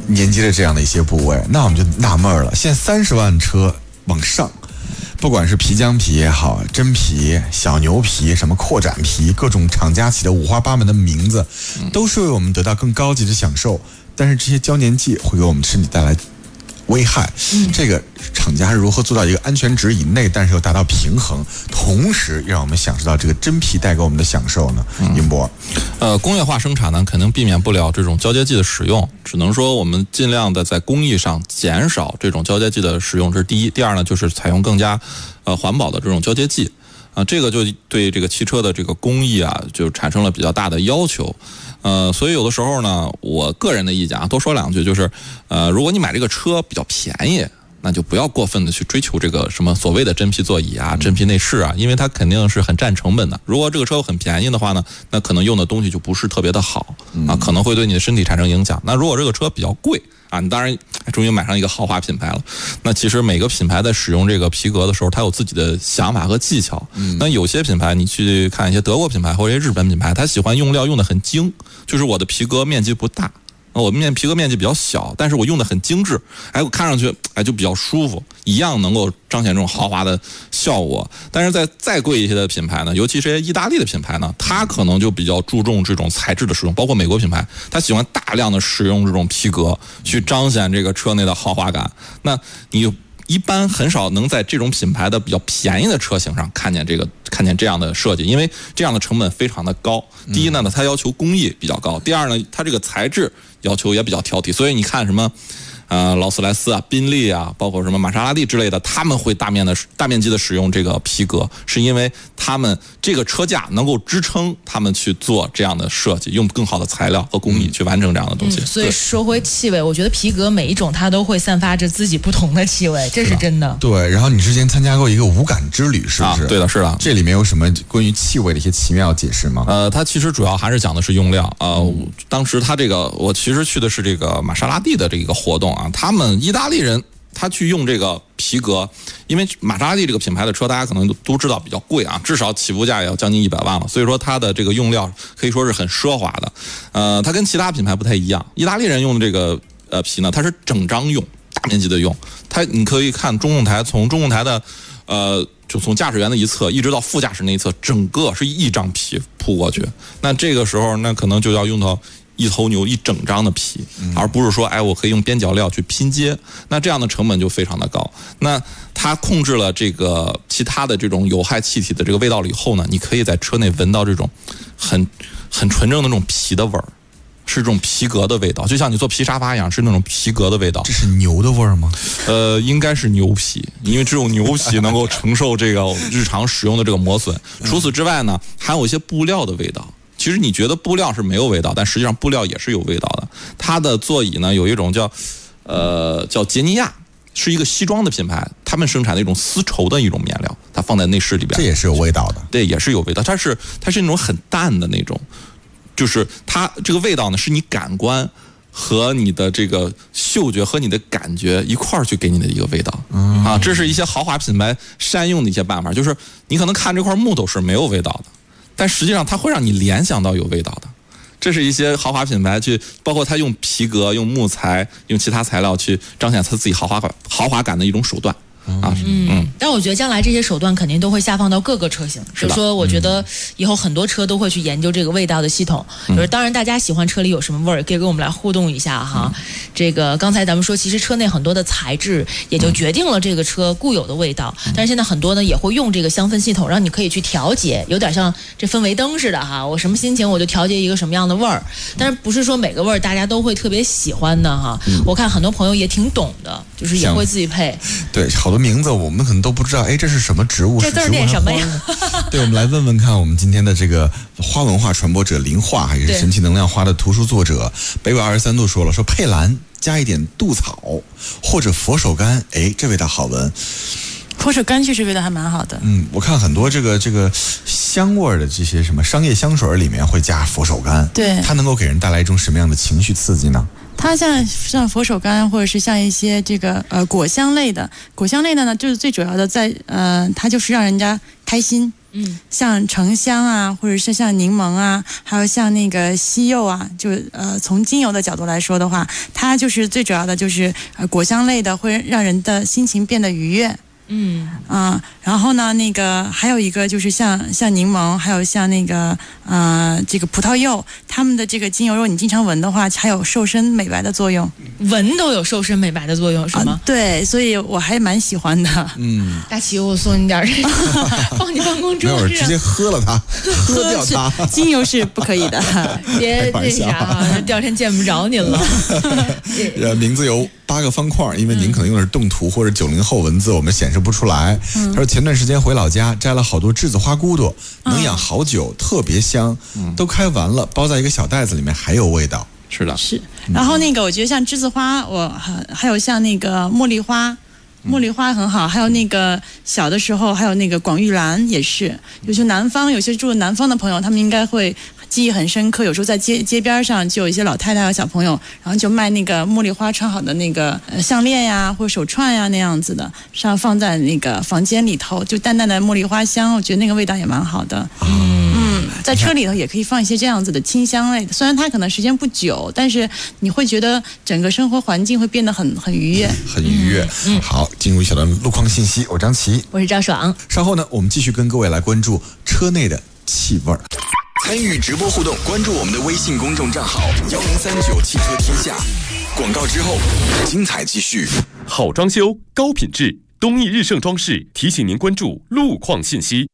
M: 连接着这样的一些部位，那我们就纳闷了，现在30万车往上，不管是皮浆皮也好，真皮、小牛皮、什么扩展皮，各种厂家起的五花八门的名字，都是为我们得到更高级的享受。但是这些胶粘剂会给我们身体带来危害，这个厂家如何做到一个安全值以内，但是又达到平衡，同时让我们享受到这个真皮带给我们的享受呢？英博，
O: 工业化生产呢，肯定避免不了这种胶接剂的使用，只能说我们尽量的在工艺上减少这种胶接剂的使用，这是第一。第二呢，就是采用更加环保的这种胶接剂。这个就对这个汽车的这个工艺啊，就产生了比较大的要求。所以有的时候呢，我个人的意见啊，多说两句，就是如果你买这个车比较便宜，那就不要过分的去追求这个什么所谓的真皮座椅啊、真皮内饰啊，因为它肯定是很占成本的。如果这个车很便宜的话呢，那可能用的东西就不是特别的好啊，可能会对你的身体产生影响。那如果这个车比较贵啊，你当然终于买上一个豪华品牌了。那其实每个品牌在使用这个皮革的时候，它有自己的想法和技巧。那有些品牌，你去看一些德国品牌或者一些日本品牌，它喜欢用料用的很精，就是我的皮革面积不大。我皮革面积比较小，但是我用的很精致，我看上去就比较舒服，一样能够彰显这种豪华的效果。但是在再贵一些的品牌呢，尤其是意大利的品牌呢，它可能就比较注重这种材质的使用，包括美国品牌，它喜欢大量的使用这种皮革去彰显这个车内的豪华感。那你一般很少能在这种品牌的比较便宜的车型上看见这样的设计，因为这样的成本非常的高。第一呢，它要求工艺比较高；第二呢，它这个材质要求也比较挑剔。所以你看什么，劳斯莱斯啊、宾利啊，包括什么玛莎拉蒂之类的，他们会大面积的使用这个皮革，是因为他们这个车架能够支撑他们去做这样的设计，用更好的材料和工艺去完成这样的东西。
N: 所以说回气味，我觉得皮革每一种它都会散发着自己不同的气味，这是真的。
M: 对，然后你之前参加过一个无感之旅，是不是？
O: 对的，是的。
M: 这里面有什么关于气味的一些奇妙解释吗？
O: 它其实主要还是讲的是用料。当时它这个，我其实去的是这个玛莎拉蒂的这个活动啊，他们意大利人他去用这个皮革，因为玛莎拉蒂这个品牌的车大家可能都知道比较贵啊，至少起步价也要将近100万了，所以说它的这个用料可以说是很奢华的。它跟其他品牌不太一样，意大利人用的这个皮呢，它是整张用，大面积的用。你可以看中控台，从中控台的就从驾驶员的一侧一直到副驾驶那一侧，整个是一张皮铺过去。那这个时候那可能就要用到一头牛一整张的皮，而不是说我可以用边角料去拼接，那这样的成本就非常的高。那它控制了这个其他的这种有害气体的这个味道了以后呢，你可以在车内闻到这种很纯正的那种皮的味儿，是这种皮革的味道，就像你做皮沙发一样，是那种皮革的味道。
M: 这是牛的味儿吗？
O: 应该是牛皮，因为只有牛皮能够承受这个日常使用的这个磨损。除此之外呢，还有一些布料的味道。其实你觉得布料是没有味道，但实际上布料也是有味道的。它的座椅呢，有一种叫杰尼亚，是一个西装的品牌，他们生产的一种丝绸的一种面料，它放在内饰里边，
M: 这也是有味道的。
O: 对，也是有味道。它是那种很淡的那种，就是它这个味道呢，是你感官和你的这个嗅觉和你的感觉一块儿去给你的一个味道。啊，这是一些豪华品牌善用的一些办法，就是你可能看这块木头是没有味道的，但实际上它会让你联想到有味道的。这是一些豪华品牌包括它用皮革、用木材、用其他材料去彰显它自己豪华感的一种手段。
N: 但我觉得将来这些手段肯定都会下放到各个车型，就是说我觉得以后很多车都会去研究这个味道的系统。就是当然大家喜欢车里有什么味儿，可以跟我们来互动一下哈。这个刚才咱们说，其实车内很多的材质也就决定了这个车固有的味道，但是现在很多呢也会用这个香氛系统，让你可以去调节，有点像这氛围灯似的哈。我什么心情我就调节一个什么样的味儿，但是不是说每个味儿大家都会特别喜欢的哈。我看很多朋友也挺懂的，就是也会自己配。
M: 对，好多名字我们可能都不知道，这是什么植物？
N: 这字念什么呀？
M: 对，我们来问问看，我们今天的这个花文化传播者林化，还是神奇能量花的图书作者北纬23度说了，说佩兰加一点杜草或者佛手柑，这味道好闻。
P: 佛手柑确实味道还蛮好的。
M: 我看很多这个香味的这些什么商业香水里面会加佛手柑，
P: 对，
M: 它能够给人带来一种什么样的情绪刺激呢？
P: 它像佛手柑，或者是像一些这个果香类的呢，就是最主要的它就是让人家开心。 像橙香啊，或者是像柠檬啊，还有像那个西柚啊，就从精油的角度来说的话，它就是最主要的就是果香类的，会让人的心情变得愉悦。然后呢，那个还有一个就是像柠檬，还有像那个这个葡萄柚，它们的这个精油，如果你经常闻的话，还有瘦身美白的作用。
N: 闻都有瘦身美白的作用是吗？
P: 对，所以我还蛮喜欢的。
N: 大齐，我送你点放你办公桌上，
A: 直接喝了它，喝掉它。
P: 精油是不可以的，
N: 别那啥啊，第二天见不着您了。
A: 名字有8个方块，因为您可能用的是动图或者90后文字，我们显示不出来。他说前段时间回老家摘了好多栀子花骨朵，能养好久，特别香，都开完了，包在一个小袋子里面，还有味道。
O: 是的，
P: 是。然后那个我觉得像栀子花，还有像那个茉莉花。茉莉花很好，还有那个小的时候，还有那个广玉兰也是。有些住南方的朋友，他们应该会记忆很深刻。有时候在街边上就有一些老太太和小朋友，然后就卖那个茉莉花串好的那个项链呀，或者手串呀那样子的，放在那个房间里头，就淡淡的茉莉花香，我觉得那个味道也蛮好的。在车里头也可以放一些这样子的清香类的，虽然它可能时间不久，但是你会觉得整个生活环境会变得很愉悦，
A: 很愉悦。好，进入一小段路况信息，我张琪，
N: 我是赵爽。
A: 稍后呢，我们继续跟各位来关注车内的气味。
C: 参与直播互动，关注我们的微信公众账号1039汽车天下。广告之后，精彩继续。
D: 好装修，高品质，东义日盛装饰提醒您关注路况信息。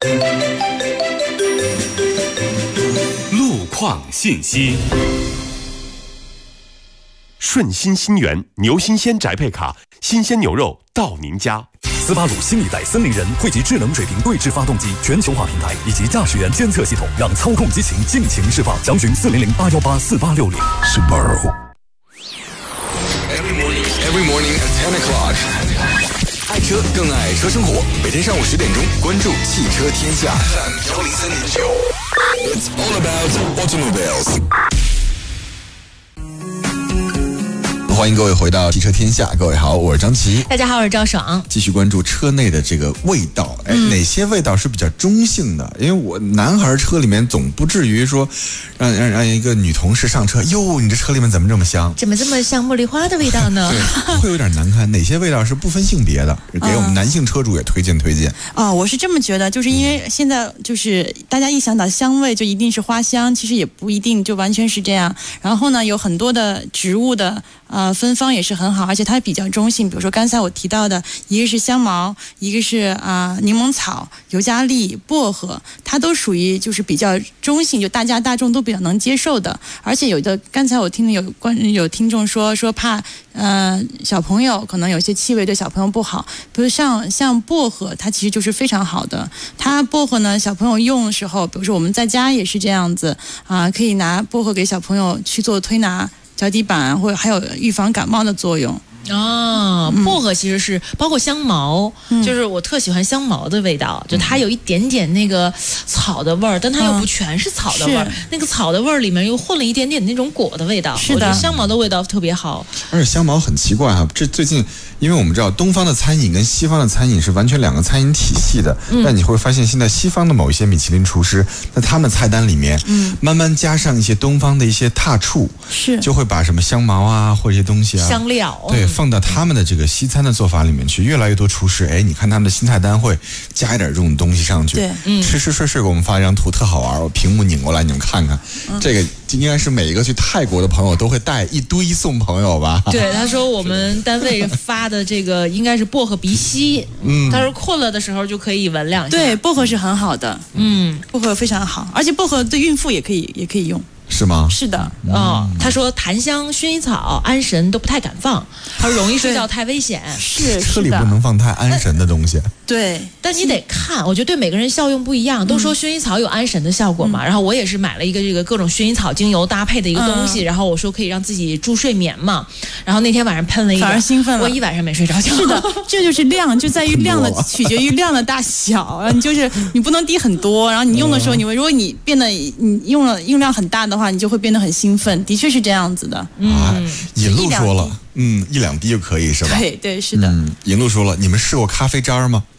D: 路况信息。顺心新源牛新鲜宅配卡，新鲜牛肉到您家。
E: 斯巴鲁新一代森林人汇集智能水平对置发动机全球化平台以及驾驶员监测系统，让操控激情尽情释放。详询400-818-4860。Subaru。
C: Every morning at 10 o'clock。爱车更爱车生活，每天上午10点钟，关注汽车天下 FM 103.9。It's all about automobiles。
A: 欢迎各位回到汽车天下，各位好，我是张琪。
N: 大家好，我是赵爽。
A: 继续关注车内的这个味道，哪些味道是比较中性的？因为我男孩车里面总不至于说让一个女同事上车，哟，你这车里面怎么这么香？
N: 怎么这么像茉莉花的味道呢？
A: 对，会有点难堪。哪些味道是不分性别的？给我们男性车主也推荐。
P: 我是这么觉得，就是因为现在就是大家一想到香味就一定是花香，其实也不一定就完全是这样。然后呢，有很多的植物的芬芳也是很好，而且它比较中性。比如说刚才我提到的，一个是香茅，一个是柠檬草、尤加利、薄荷，它都属于就是比较中性，就大众都比较能接受的。而且刚才我听有听众说怕小朋友可能有些气味对小朋友不好，比如像薄荷，它其实就是非常好的。它薄荷呢，小朋友用的时候，比如说我们在家也是这样子可以拿薄荷给小朋友去做推拿脚底板，或者还有预防感冒的作用。
N: 薄荷其实是包括香茅，就是我特喜欢香茅的味道，就它有一点点那个草的味儿，但它又不全是草的味儿，那个草的味儿里面又混了一点点那种果的味道。是的，我觉得香茅的味道特别好。
A: 而且香茅很奇怪这最近，因为我们知道东方的餐饮跟西方的餐饮是完全两个餐饮体系的，但你会发现现在西方的某一些米其林厨师，在他们菜单里面，慢慢加上一些东方的一些踏触，就会把什么香茅或者一些东西
N: 香料，
A: 对，放到他们的这个西餐的做法里面去。越来越多厨师，你看他们的新菜单会加一点这种东西上去。对，吃睡给我们发一张图特好玩，我屏幕拧过来你们看看，这个应该是每一个去泰国的朋友都会带一堆送朋友吧。
N: 对，他说我们单位发的这个应该是薄荷鼻息，他说困了的时候就可以闻两下。
P: 对，薄荷是很好的，薄荷非常好，而且薄荷对孕妇也可以用。
A: 是吗？
P: 是的，
N: 他说檀香、薰衣草、安神都不太敢放，他说容易睡觉太危险。
P: 是
A: 车里不能放太安神的东西。
P: 对，
N: 但你得看，我觉得对每个人效用不一样。都说薰衣草有安神的效果嘛，然后我也是买了一个这个各种薰衣草精油搭配的一个东西，然后我说可以让自己助睡眠嘛，然后那天晚上喷了一个，
P: 反而兴奋了，
N: 我一晚上没睡着觉。
P: 是的，这就是量，就在于量的取决于量的大小，你不能滴很多，然后你用的时候，如果你用量很大的话，你就会变得很兴奋，的确是这样子的。
A: 尹路说了，1-2滴就可以是吧？
P: 对，是的。
A: 尹路说了，你们试过咖啡渣吗？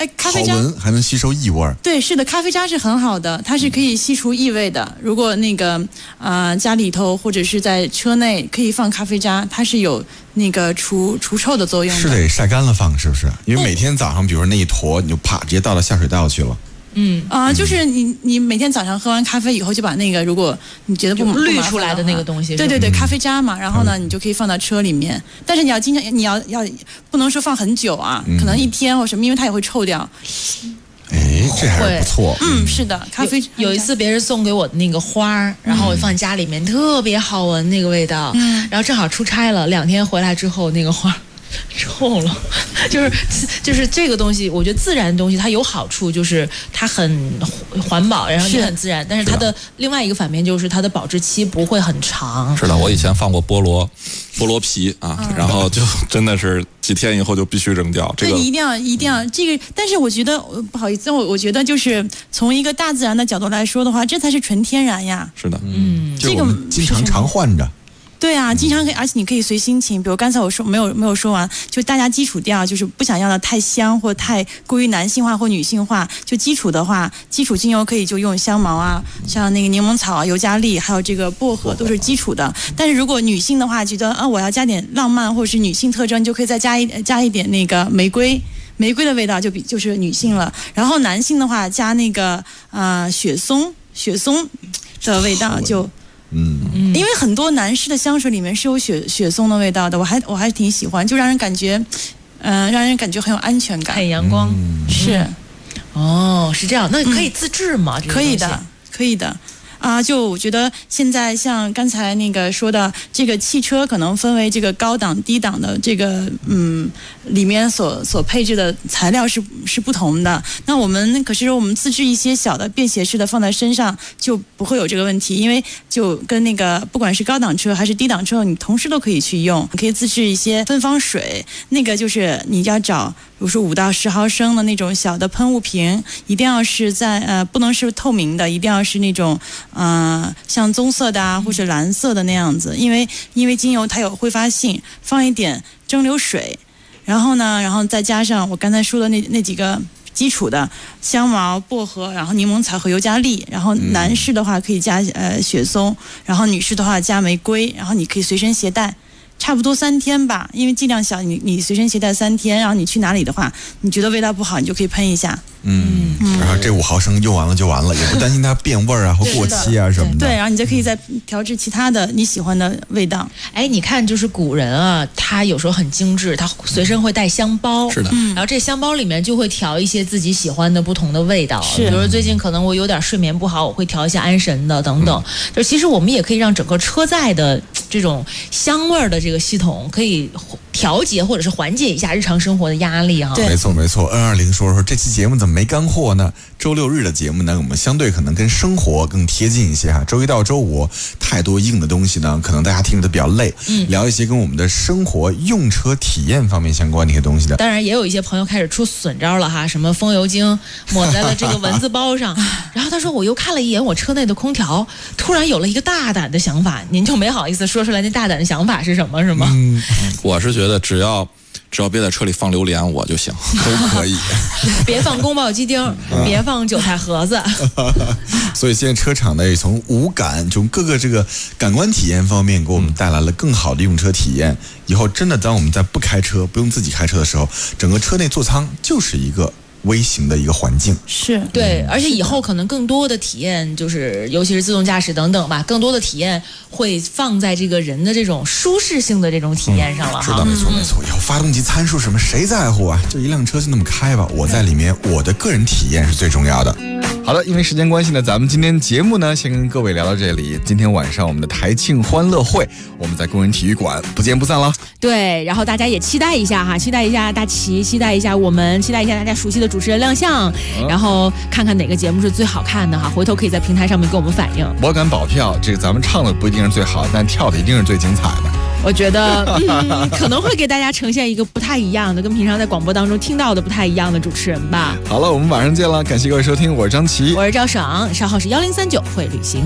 P: 咖啡渣
A: 好闻还能吸收异味。
P: 对，是的，咖啡渣是很好的，它是可以吸除异味的。如果那个家里头或者是在车内可以放咖啡渣，它是有那个除臭的作用的。
A: 是得晒干了放，是不是？因为每天早上，比如说那一坨，你就啪直接倒到下水道去了。
P: 就是你每天早上喝完咖啡以后，就把那个如果你觉得不
N: 滤出来的那个东西，
P: 对，咖啡渣嘛，然后呢，你就可以放到车里面。但是你要经常，你要不能说放很久啊，可能1天或什么，因为它也会臭掉。
A: 这还是不错。
P: 是的，咖啡
N: 有一次别人送给我的那个花，然后我放家里面，特别好闻那个味道。然后正好出差了，2天回来之后，那个花臭了。就是这个东西，我觉得自然的东西它有好处，就是它很环保，然后也很自然。但是它的另外一个反面就是它的保质期不会很长。
O: 是的，我以前放过菠萝皮啊，然后就真的是几天以后就必须扔掉。
P: 对，你一定要这个。但是我觉得不好意思，我觉得就是从一个大自然的角度来说的话，这才是纯天然呀。
O: 是的，
A: 这个经常常换着。
P: 对啊，经常可以，而且你可以随心情。比如刚才我说没有说完，就大家基础调就是不想要的太香或太过于男性化或女性化。就基础的话，基础精油可以就用香茅啊，像那个柠檬草啊、尤加利，还有这个薄荷都是基础的。但是如果女性的话，觉得我要加点浪漫或者是女性特征，你就可以再加一点那个玫瑰的味道，就是女性了。然后男性的话加那个雪松的味道就。因为很多男士的香水里面是有雪松的味道的，我还是挺喜欢，就让人感觉很有安全感，
N: 很阳光。
P: 是，
N: 是这样，那可以自制吗？
P: 可以的。就我觉得现在像刚才那个说的，这个汽车可能分为这个高档、低档的这个里面所配置的材料是不同的。那我们自制一些小的便携式的放在身上就不会有这个问题，因为就跟那个不管是高档车还是低档车，你同时都可以去用。你可以自制一些芬芳水，那个就是你要找，比如说5到10毫升的那种小的喷雾瓶，一定要是在不能是透明的，一定要是那种像棕色的啊或者蓝色的那样子，因为精油它有挥发性，放一点蒸馏水，然后再加上我刚才说的那几个基础的香茅、薄荷，然后柠檬草和尤加利，然后男士的话可以加雪松，然后女士的话加玫瑰，然后你可以随身携带。差不多3天吧，因为剂量小，你随身携带3天，然后你去哪里的话，你觉得味道不好，你就可以喷一下。
A: 然后这5毫升用完了就完了，也不担心它变味啊或过期啊什么的。
P: 对，然后你就可以再调制其他的你喜欢的味道。
N: 你看，就是古人啊，他有时候很精致，他随身会带香包。
O: 是的，
N: 然后这香包里面就会调一些自己喜欢的不同的味道。
P: 是，
N: 比如说最近可能我有点睡眠不好，我会调一下安神的等等。就其实我们也可以让整个车载的这种香味的这个系统可以调节或者是缓解一下日常生活的压力哈。
A: 对，没错。N20说这期节目怎么没干货呢？周6日的节目呢，我们相对可能跟生活更贴近一些哈。周1到周5太多硬的东西呢，可能大家听着都比较累。聊一些跟我们的生活用车体验方面相关的一些东西的。
N: 当然也有一些朋友开始出损招了哈，什么风油精抹在了这个蚊子包上，然后他说我又看了一眼我车内的空调，突然有了一个大胆的想法，您就没好意思说出来那大胆的想法是什么，是吗？
O: 我是觉得只要别在车里放榴莲我就行，
A: 都可以。
N: 别放宫保鸡丁，别放韭菜盒子。
A: 所以现在车厂呢也从无感，从各个这个感官体验方面给我们带来了更好的用车体验。以后真的当我们在不开车、不用自己开车的时候，整个车内座舱就是一个微型的一个环境。
P: 是
N: 对，而且以后可能更多的体验，就是尤其是自动驾驶等等吧，更多的体验会放在这个人的这种舒适性的这种体验上了哈。
A: 是的，没错。以后发动机参数什么谁在乎啊？就一辆车就那么开吧，我在里面，我的个人体验是最重要的。好了，因为时间关系呢，咱们今天节目呢先跟各位聊到这里。今天晚上我们的台庆欢乐会，我们在工人体育馆不见不散了。
N: 对，然后大家也期待一下哈，期待一下大齐，期待一下我们，期待一下大家熟悉的主持人亮相，然后看看哪个节目是最好看的哈，回头可以在平台上面跟我们反映。
A: 我敢保票，这个咱们唱的不一定是最好，但跳的一定是最精彩的。
N: 我觉得可能会给大家呈现一个不太一样的，跟平常在广播当中听到的不太一样的主持人吧。
A: 好了，我们晚上见了，感谢各位收听，我是张琪，
N: 我是赵爽，稍后是1039会旅行。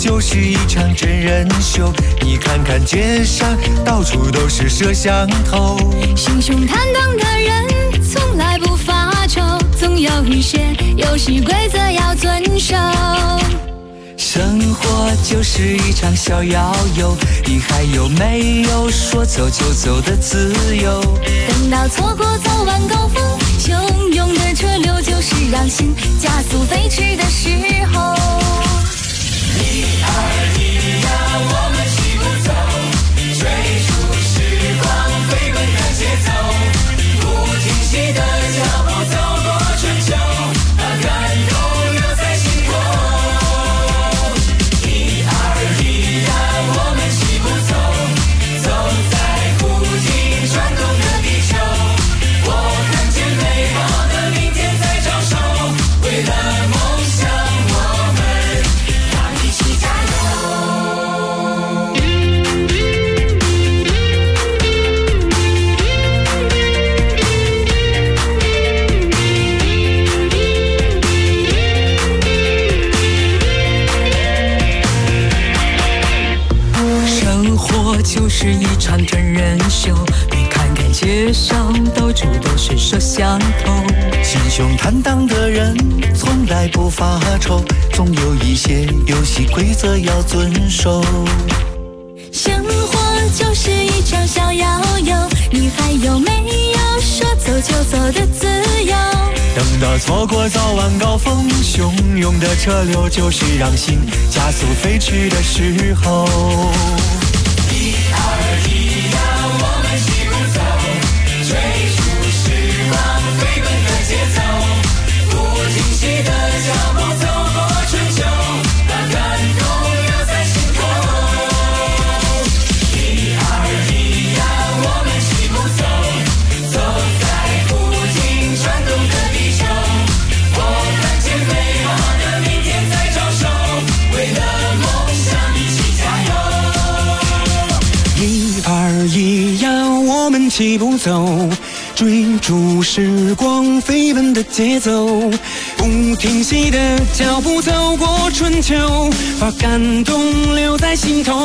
Q: 就是一场真人秀，你看看街上到处都是摄像头。
V: 心胸坦荡的人从来不发愁，总有一些游戏规则要遵守。
Q: 生活就是一场小摇游，你还有没有说走就走的自由？
V: 等到错过早晚高峰，汹涌的车流就是让心加速飞驰的时候。
W: 1、2、1呀，我们齐步走，追逐时光飞奔的节奏，不停息的脚步走过春秋，把感动留在心头。1、2、1呀，我们齐步走，走在不停转动的地球，我看见美好的明天在招手，为了梦想我们要一起加油。
Q: 生活就是一场真人秀，你看看街上到处都是摄像头。心胸坦荡的人从来不发愁，总有一些游戏规则要遵守。
V: 生活就是一场小摇游，你还有没有说走就走的自由？
Q: 等到错过早晚高峰，汹涌的车流就是让心加速飞驰的时候。
W: 1、2、1呀，我们齐步走，追逐时光飞奔的节奏，不停息的脚步走过春秋，把感动留在心头。1、2、1呀，我们齐步走，走在不停转动的地球，我看见美好的明天在招手，为了梦想一起加油。
Q: 1、2、1呀，我们齐步走，追逐时光飞奔的节奏，不停息的脚步走过春秋，把感动留在心头。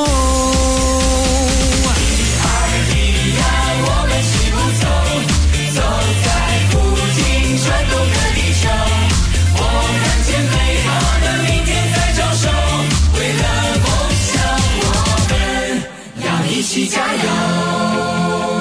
W: 1、2、1呀，我们齐步走，走在不停转动的地球，我看见美好的明天在招手，为了梦想我们要一起加油。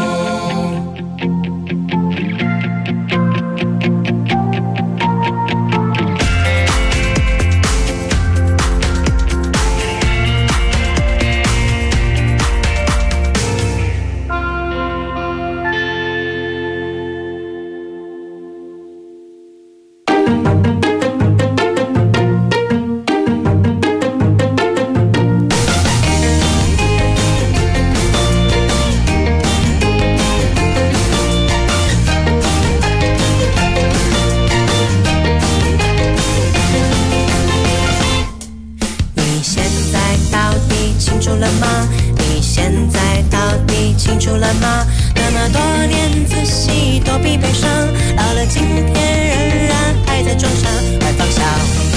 V: 你现在到底清楚了吗？你现在到底清楚了吗？那么多年仔细躲避悲伤，到了今天仍然还在装上，快放下，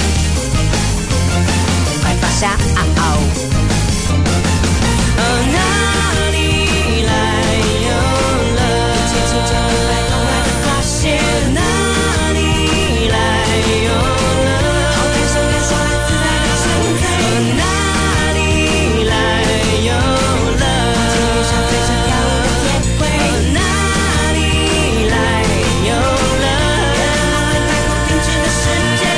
V: 快放下。哪里来由了？一切请将明白，痛来的发现，哪里来由了？好感伤感说来自然的存在，哪里来由了？今天上飞上跳舞的铁轨，哪里来由了？太空停止的时间。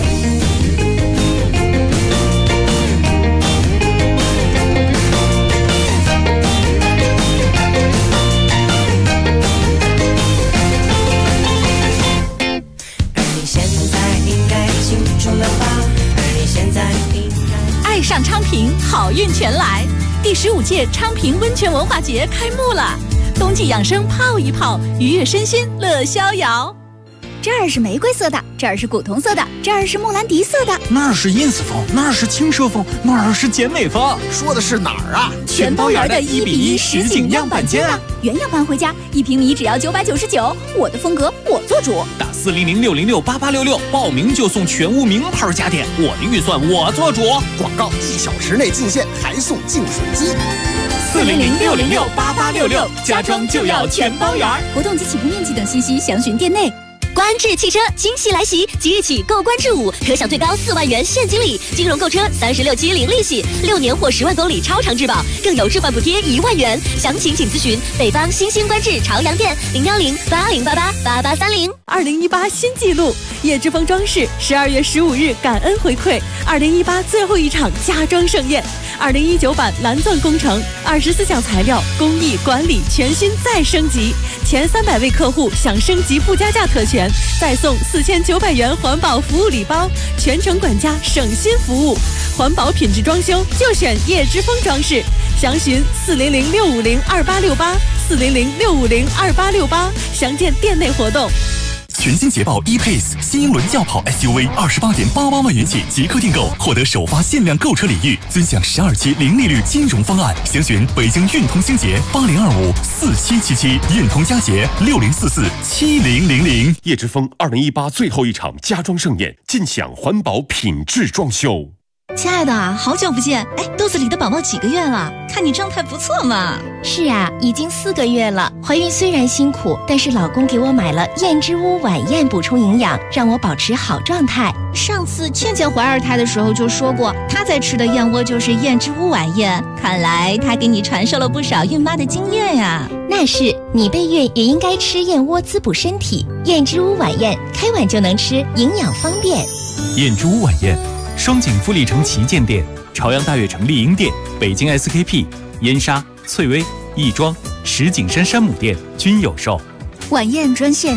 F: 爱上昌平，好运全来！第15届昌平温泉文化节开幕了，冬季养生泡一泡，愉悦身心乐逍遥。
B: 这儿是玫瑰色的，这儿是古铜色的，这儿是莫兰迪色的，
G: 那儿是 ins 风，那儿是轻奢风，那儿是简美风。说的是哪儿啊？
B: 全包圆的1:1实景样板间啊！原样搬回家，1平米只要999，我的风格我做主。
G: 打 400-606-8866，报名就送全屋名牌家电，我的预算我做主。
J: 广告1小时内进线，还送净水机。
F: 400-606-8866，家装就要全包圆。
B: 活动及起步面积等信息详询店内。
F: 观致汽车惊喜来袭，即日起购观致5，可享最高4万元现金礼，金融购车36期零利息，6年或10万公里超长质保，更有置换补贴1万元。详情请咨询北方新兴观致朝阳店010-8088-8830。
L: 2018新纪录，叶之峰装饰12月15日感恩回馈2018最后一场家装盛宴，2019版蓝钻工程24项材料工艺管理全新再升级，前300位客户享升级不加价特权，再送4900元环保服务礼包，全程管家省心服务，环保品质装修就选叶之峰装饰，详询400-650-2868，400-650-2868，详见店内活动。
E: 全新捷豹 E-Pace 新英伦轿跑 SUV28.88万元起即刻订购，获得首发限量购车礼遇，尊享12期零利率金融方案。详询北京运通星捷80254777，运通佳捷60447000。
D: 叶之峰2018最后一场家装盛宴，尽享环保品质装修。
S: 亲爱的，好久不见！哎，肚子里的宝宝几个月了？看你状态不错嘛。
X: 是啊，已经4个月了。怀孕虽然辛苦，但是老公给我买了燕之屋晚宴补充营养，让我保持好状态。
S: 上次倩倩怀2胎的时候就说过，她在吃的燕窝就是燕之屋晚宴。看来她给你传授了不少孕妈的经验呀。
X: 那是，你备孕也应该吃燕窝滋补身体。燕之屋晚宴，开碗就能吃，营养方便。
R: 燕之屋晚宴。双井富力城旗舰店、朝阳大悦城丽婴店、北京 SKP、燕莎、翠微、亦庄、石景山山姆店均有售。
B: 晚宴专线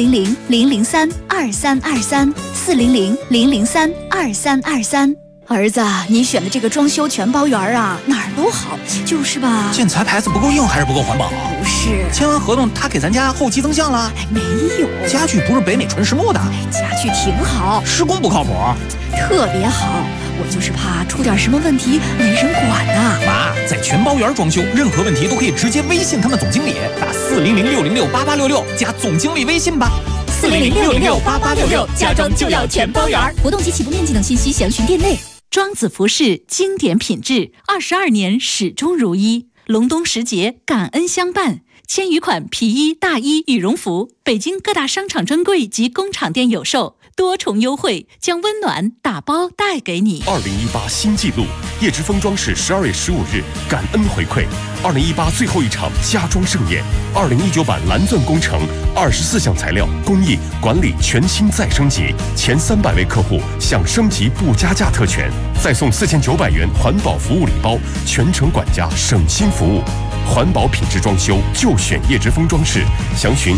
B: 400-003-2323，400-003-2323。儿子，你选的这个装修全包圆啊，哪儿都好，就是吧？
G: 建材牌子不够硬还是不够环保？
B: 不是，
G: 签完合同他给咱家后期增项了？
B: 没有，
G: 家具不是北美纯实木的。
B: 家具挺好，
G: 施工不靠谱，
B: 特别好。我就是怕出点什么问题没人管呐。
G: 妈，在全包圆装修，任何问题都可以直接微信他们总经理，打400-606-8866加总经理微信吧。
F: 400-606-8866，家装就要全包圆。
B: 活动及起步面积等信息详询店内。
F: 庄子服饰经典品质，22年始终如一。隆冬时节，感恩相伴，1000余款皮衣、大衣、羽绒服，北京各大商场专柜及工厂店有售，多重优惠，将温暖打包带给你。
D: 2018新纪录，叶之峰装饰12月15日感恩回馈2018最后一场家装盛宴，2019版蓝钻工程24项材料工艺管理全新再升级，前300位客户享升级不加价特权，再送4900元环保服务礼包，全程管家省心服务，环保品质装修就选叶之峰装饰，详询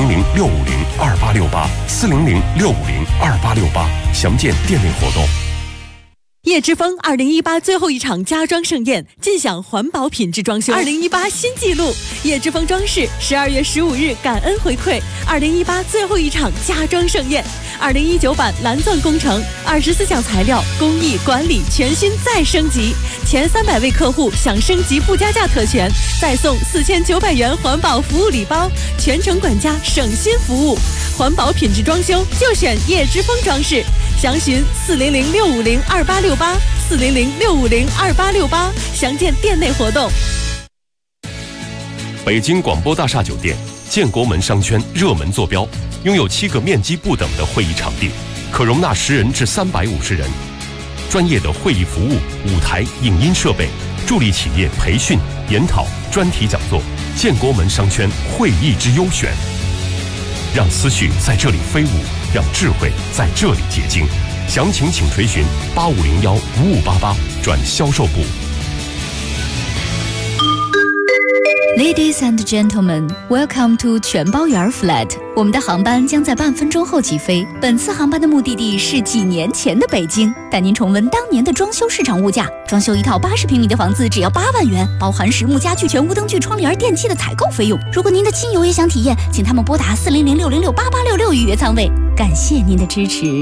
D: 400-650-2868，400-650-2868，详见店内活动。
L: 叶之峰2018最后一场家装盛宴，尽享环保品质装修。2018新纪录，叶之峰装饰12月15日感恩回馈2018最后一场家装盛宴，2019版蓝钻工程24项材料工艺管理全新再升级，前300位客户享升级不加价特权，再送4900元环保服务礼包，全程管家省心服务，环保品质装修就选叶之峰装饰，详询400-650-2868，400-650-2868，详见店内活动。
D: 北京广播大厦酒店建国门商圈热门坐标，拥有7个面积不等的会议场地，可容纳10人至350人。专业的会议服务、舞台、影音设备，助力企业培训、研讨、专题讲座。建国门商圈会议之优选，让思绪在这里飞舞，让智慧在这里结晶。详情请垂询8501-5588转销售部。
B: Ladies and gentlemen, welcome to 全包圆 flat。我们的航班将在半分钟后起飞。本次航班的目的地是几年前的北京，带您重温当年的装修市场物价。装修一套80平米的房子只要8万元，包含实木家具、全屋灯具、窗帘、电器的采购费用。如果您的亲友也想体验，请他们拨打400-606-8866预约舱位。感谢您的支持。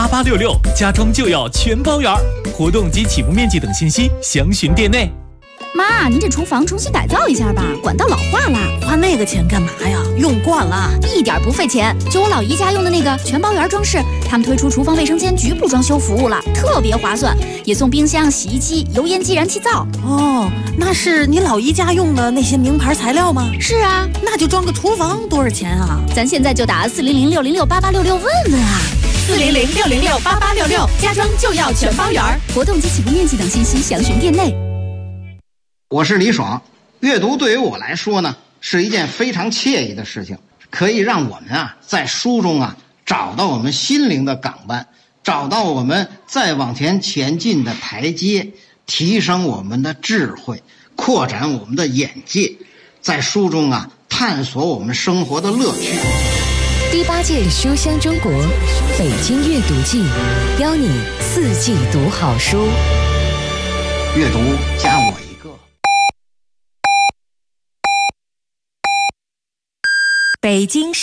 R: 400-606-8866，家装就要全包圆。活动及起步面积等信息详询店内。
B: 妈，您这厨房重新改造一下吧，管道老化了。
L: 花那个钱干嘛呀？用惯了，
B: 一点不费钱。就我老姨家用的那个全包圆装饰，他们推出厨房卫生间局部装修服务了，特别划算，也送冰箱、洗衣机、油烟机、燃气灶。
L: 哦，那是你老姨家用的那些名牌材料吗？
B: 是啊，
L: 那就装个厨房多少钱啊？
B: 咱现在就打400-606-8866问问啊。
N: 400-606-8866，家装就要全包圆。
B: 活动及起步面积等信息详询店内。
H: 我是李爽，阅读对于我来说呢，是一件非常惬意的事情，可以让我们在书中找到我们心灵的港湾，找到我们再往前进的台阶，提升我们的智慧，扩展我们的眼界，在书中探索我们生活的乐趣。
I: 第8届书香中国北京阅读季，邀你4季读好书。
H: 阅读加我一个。
I: 北京市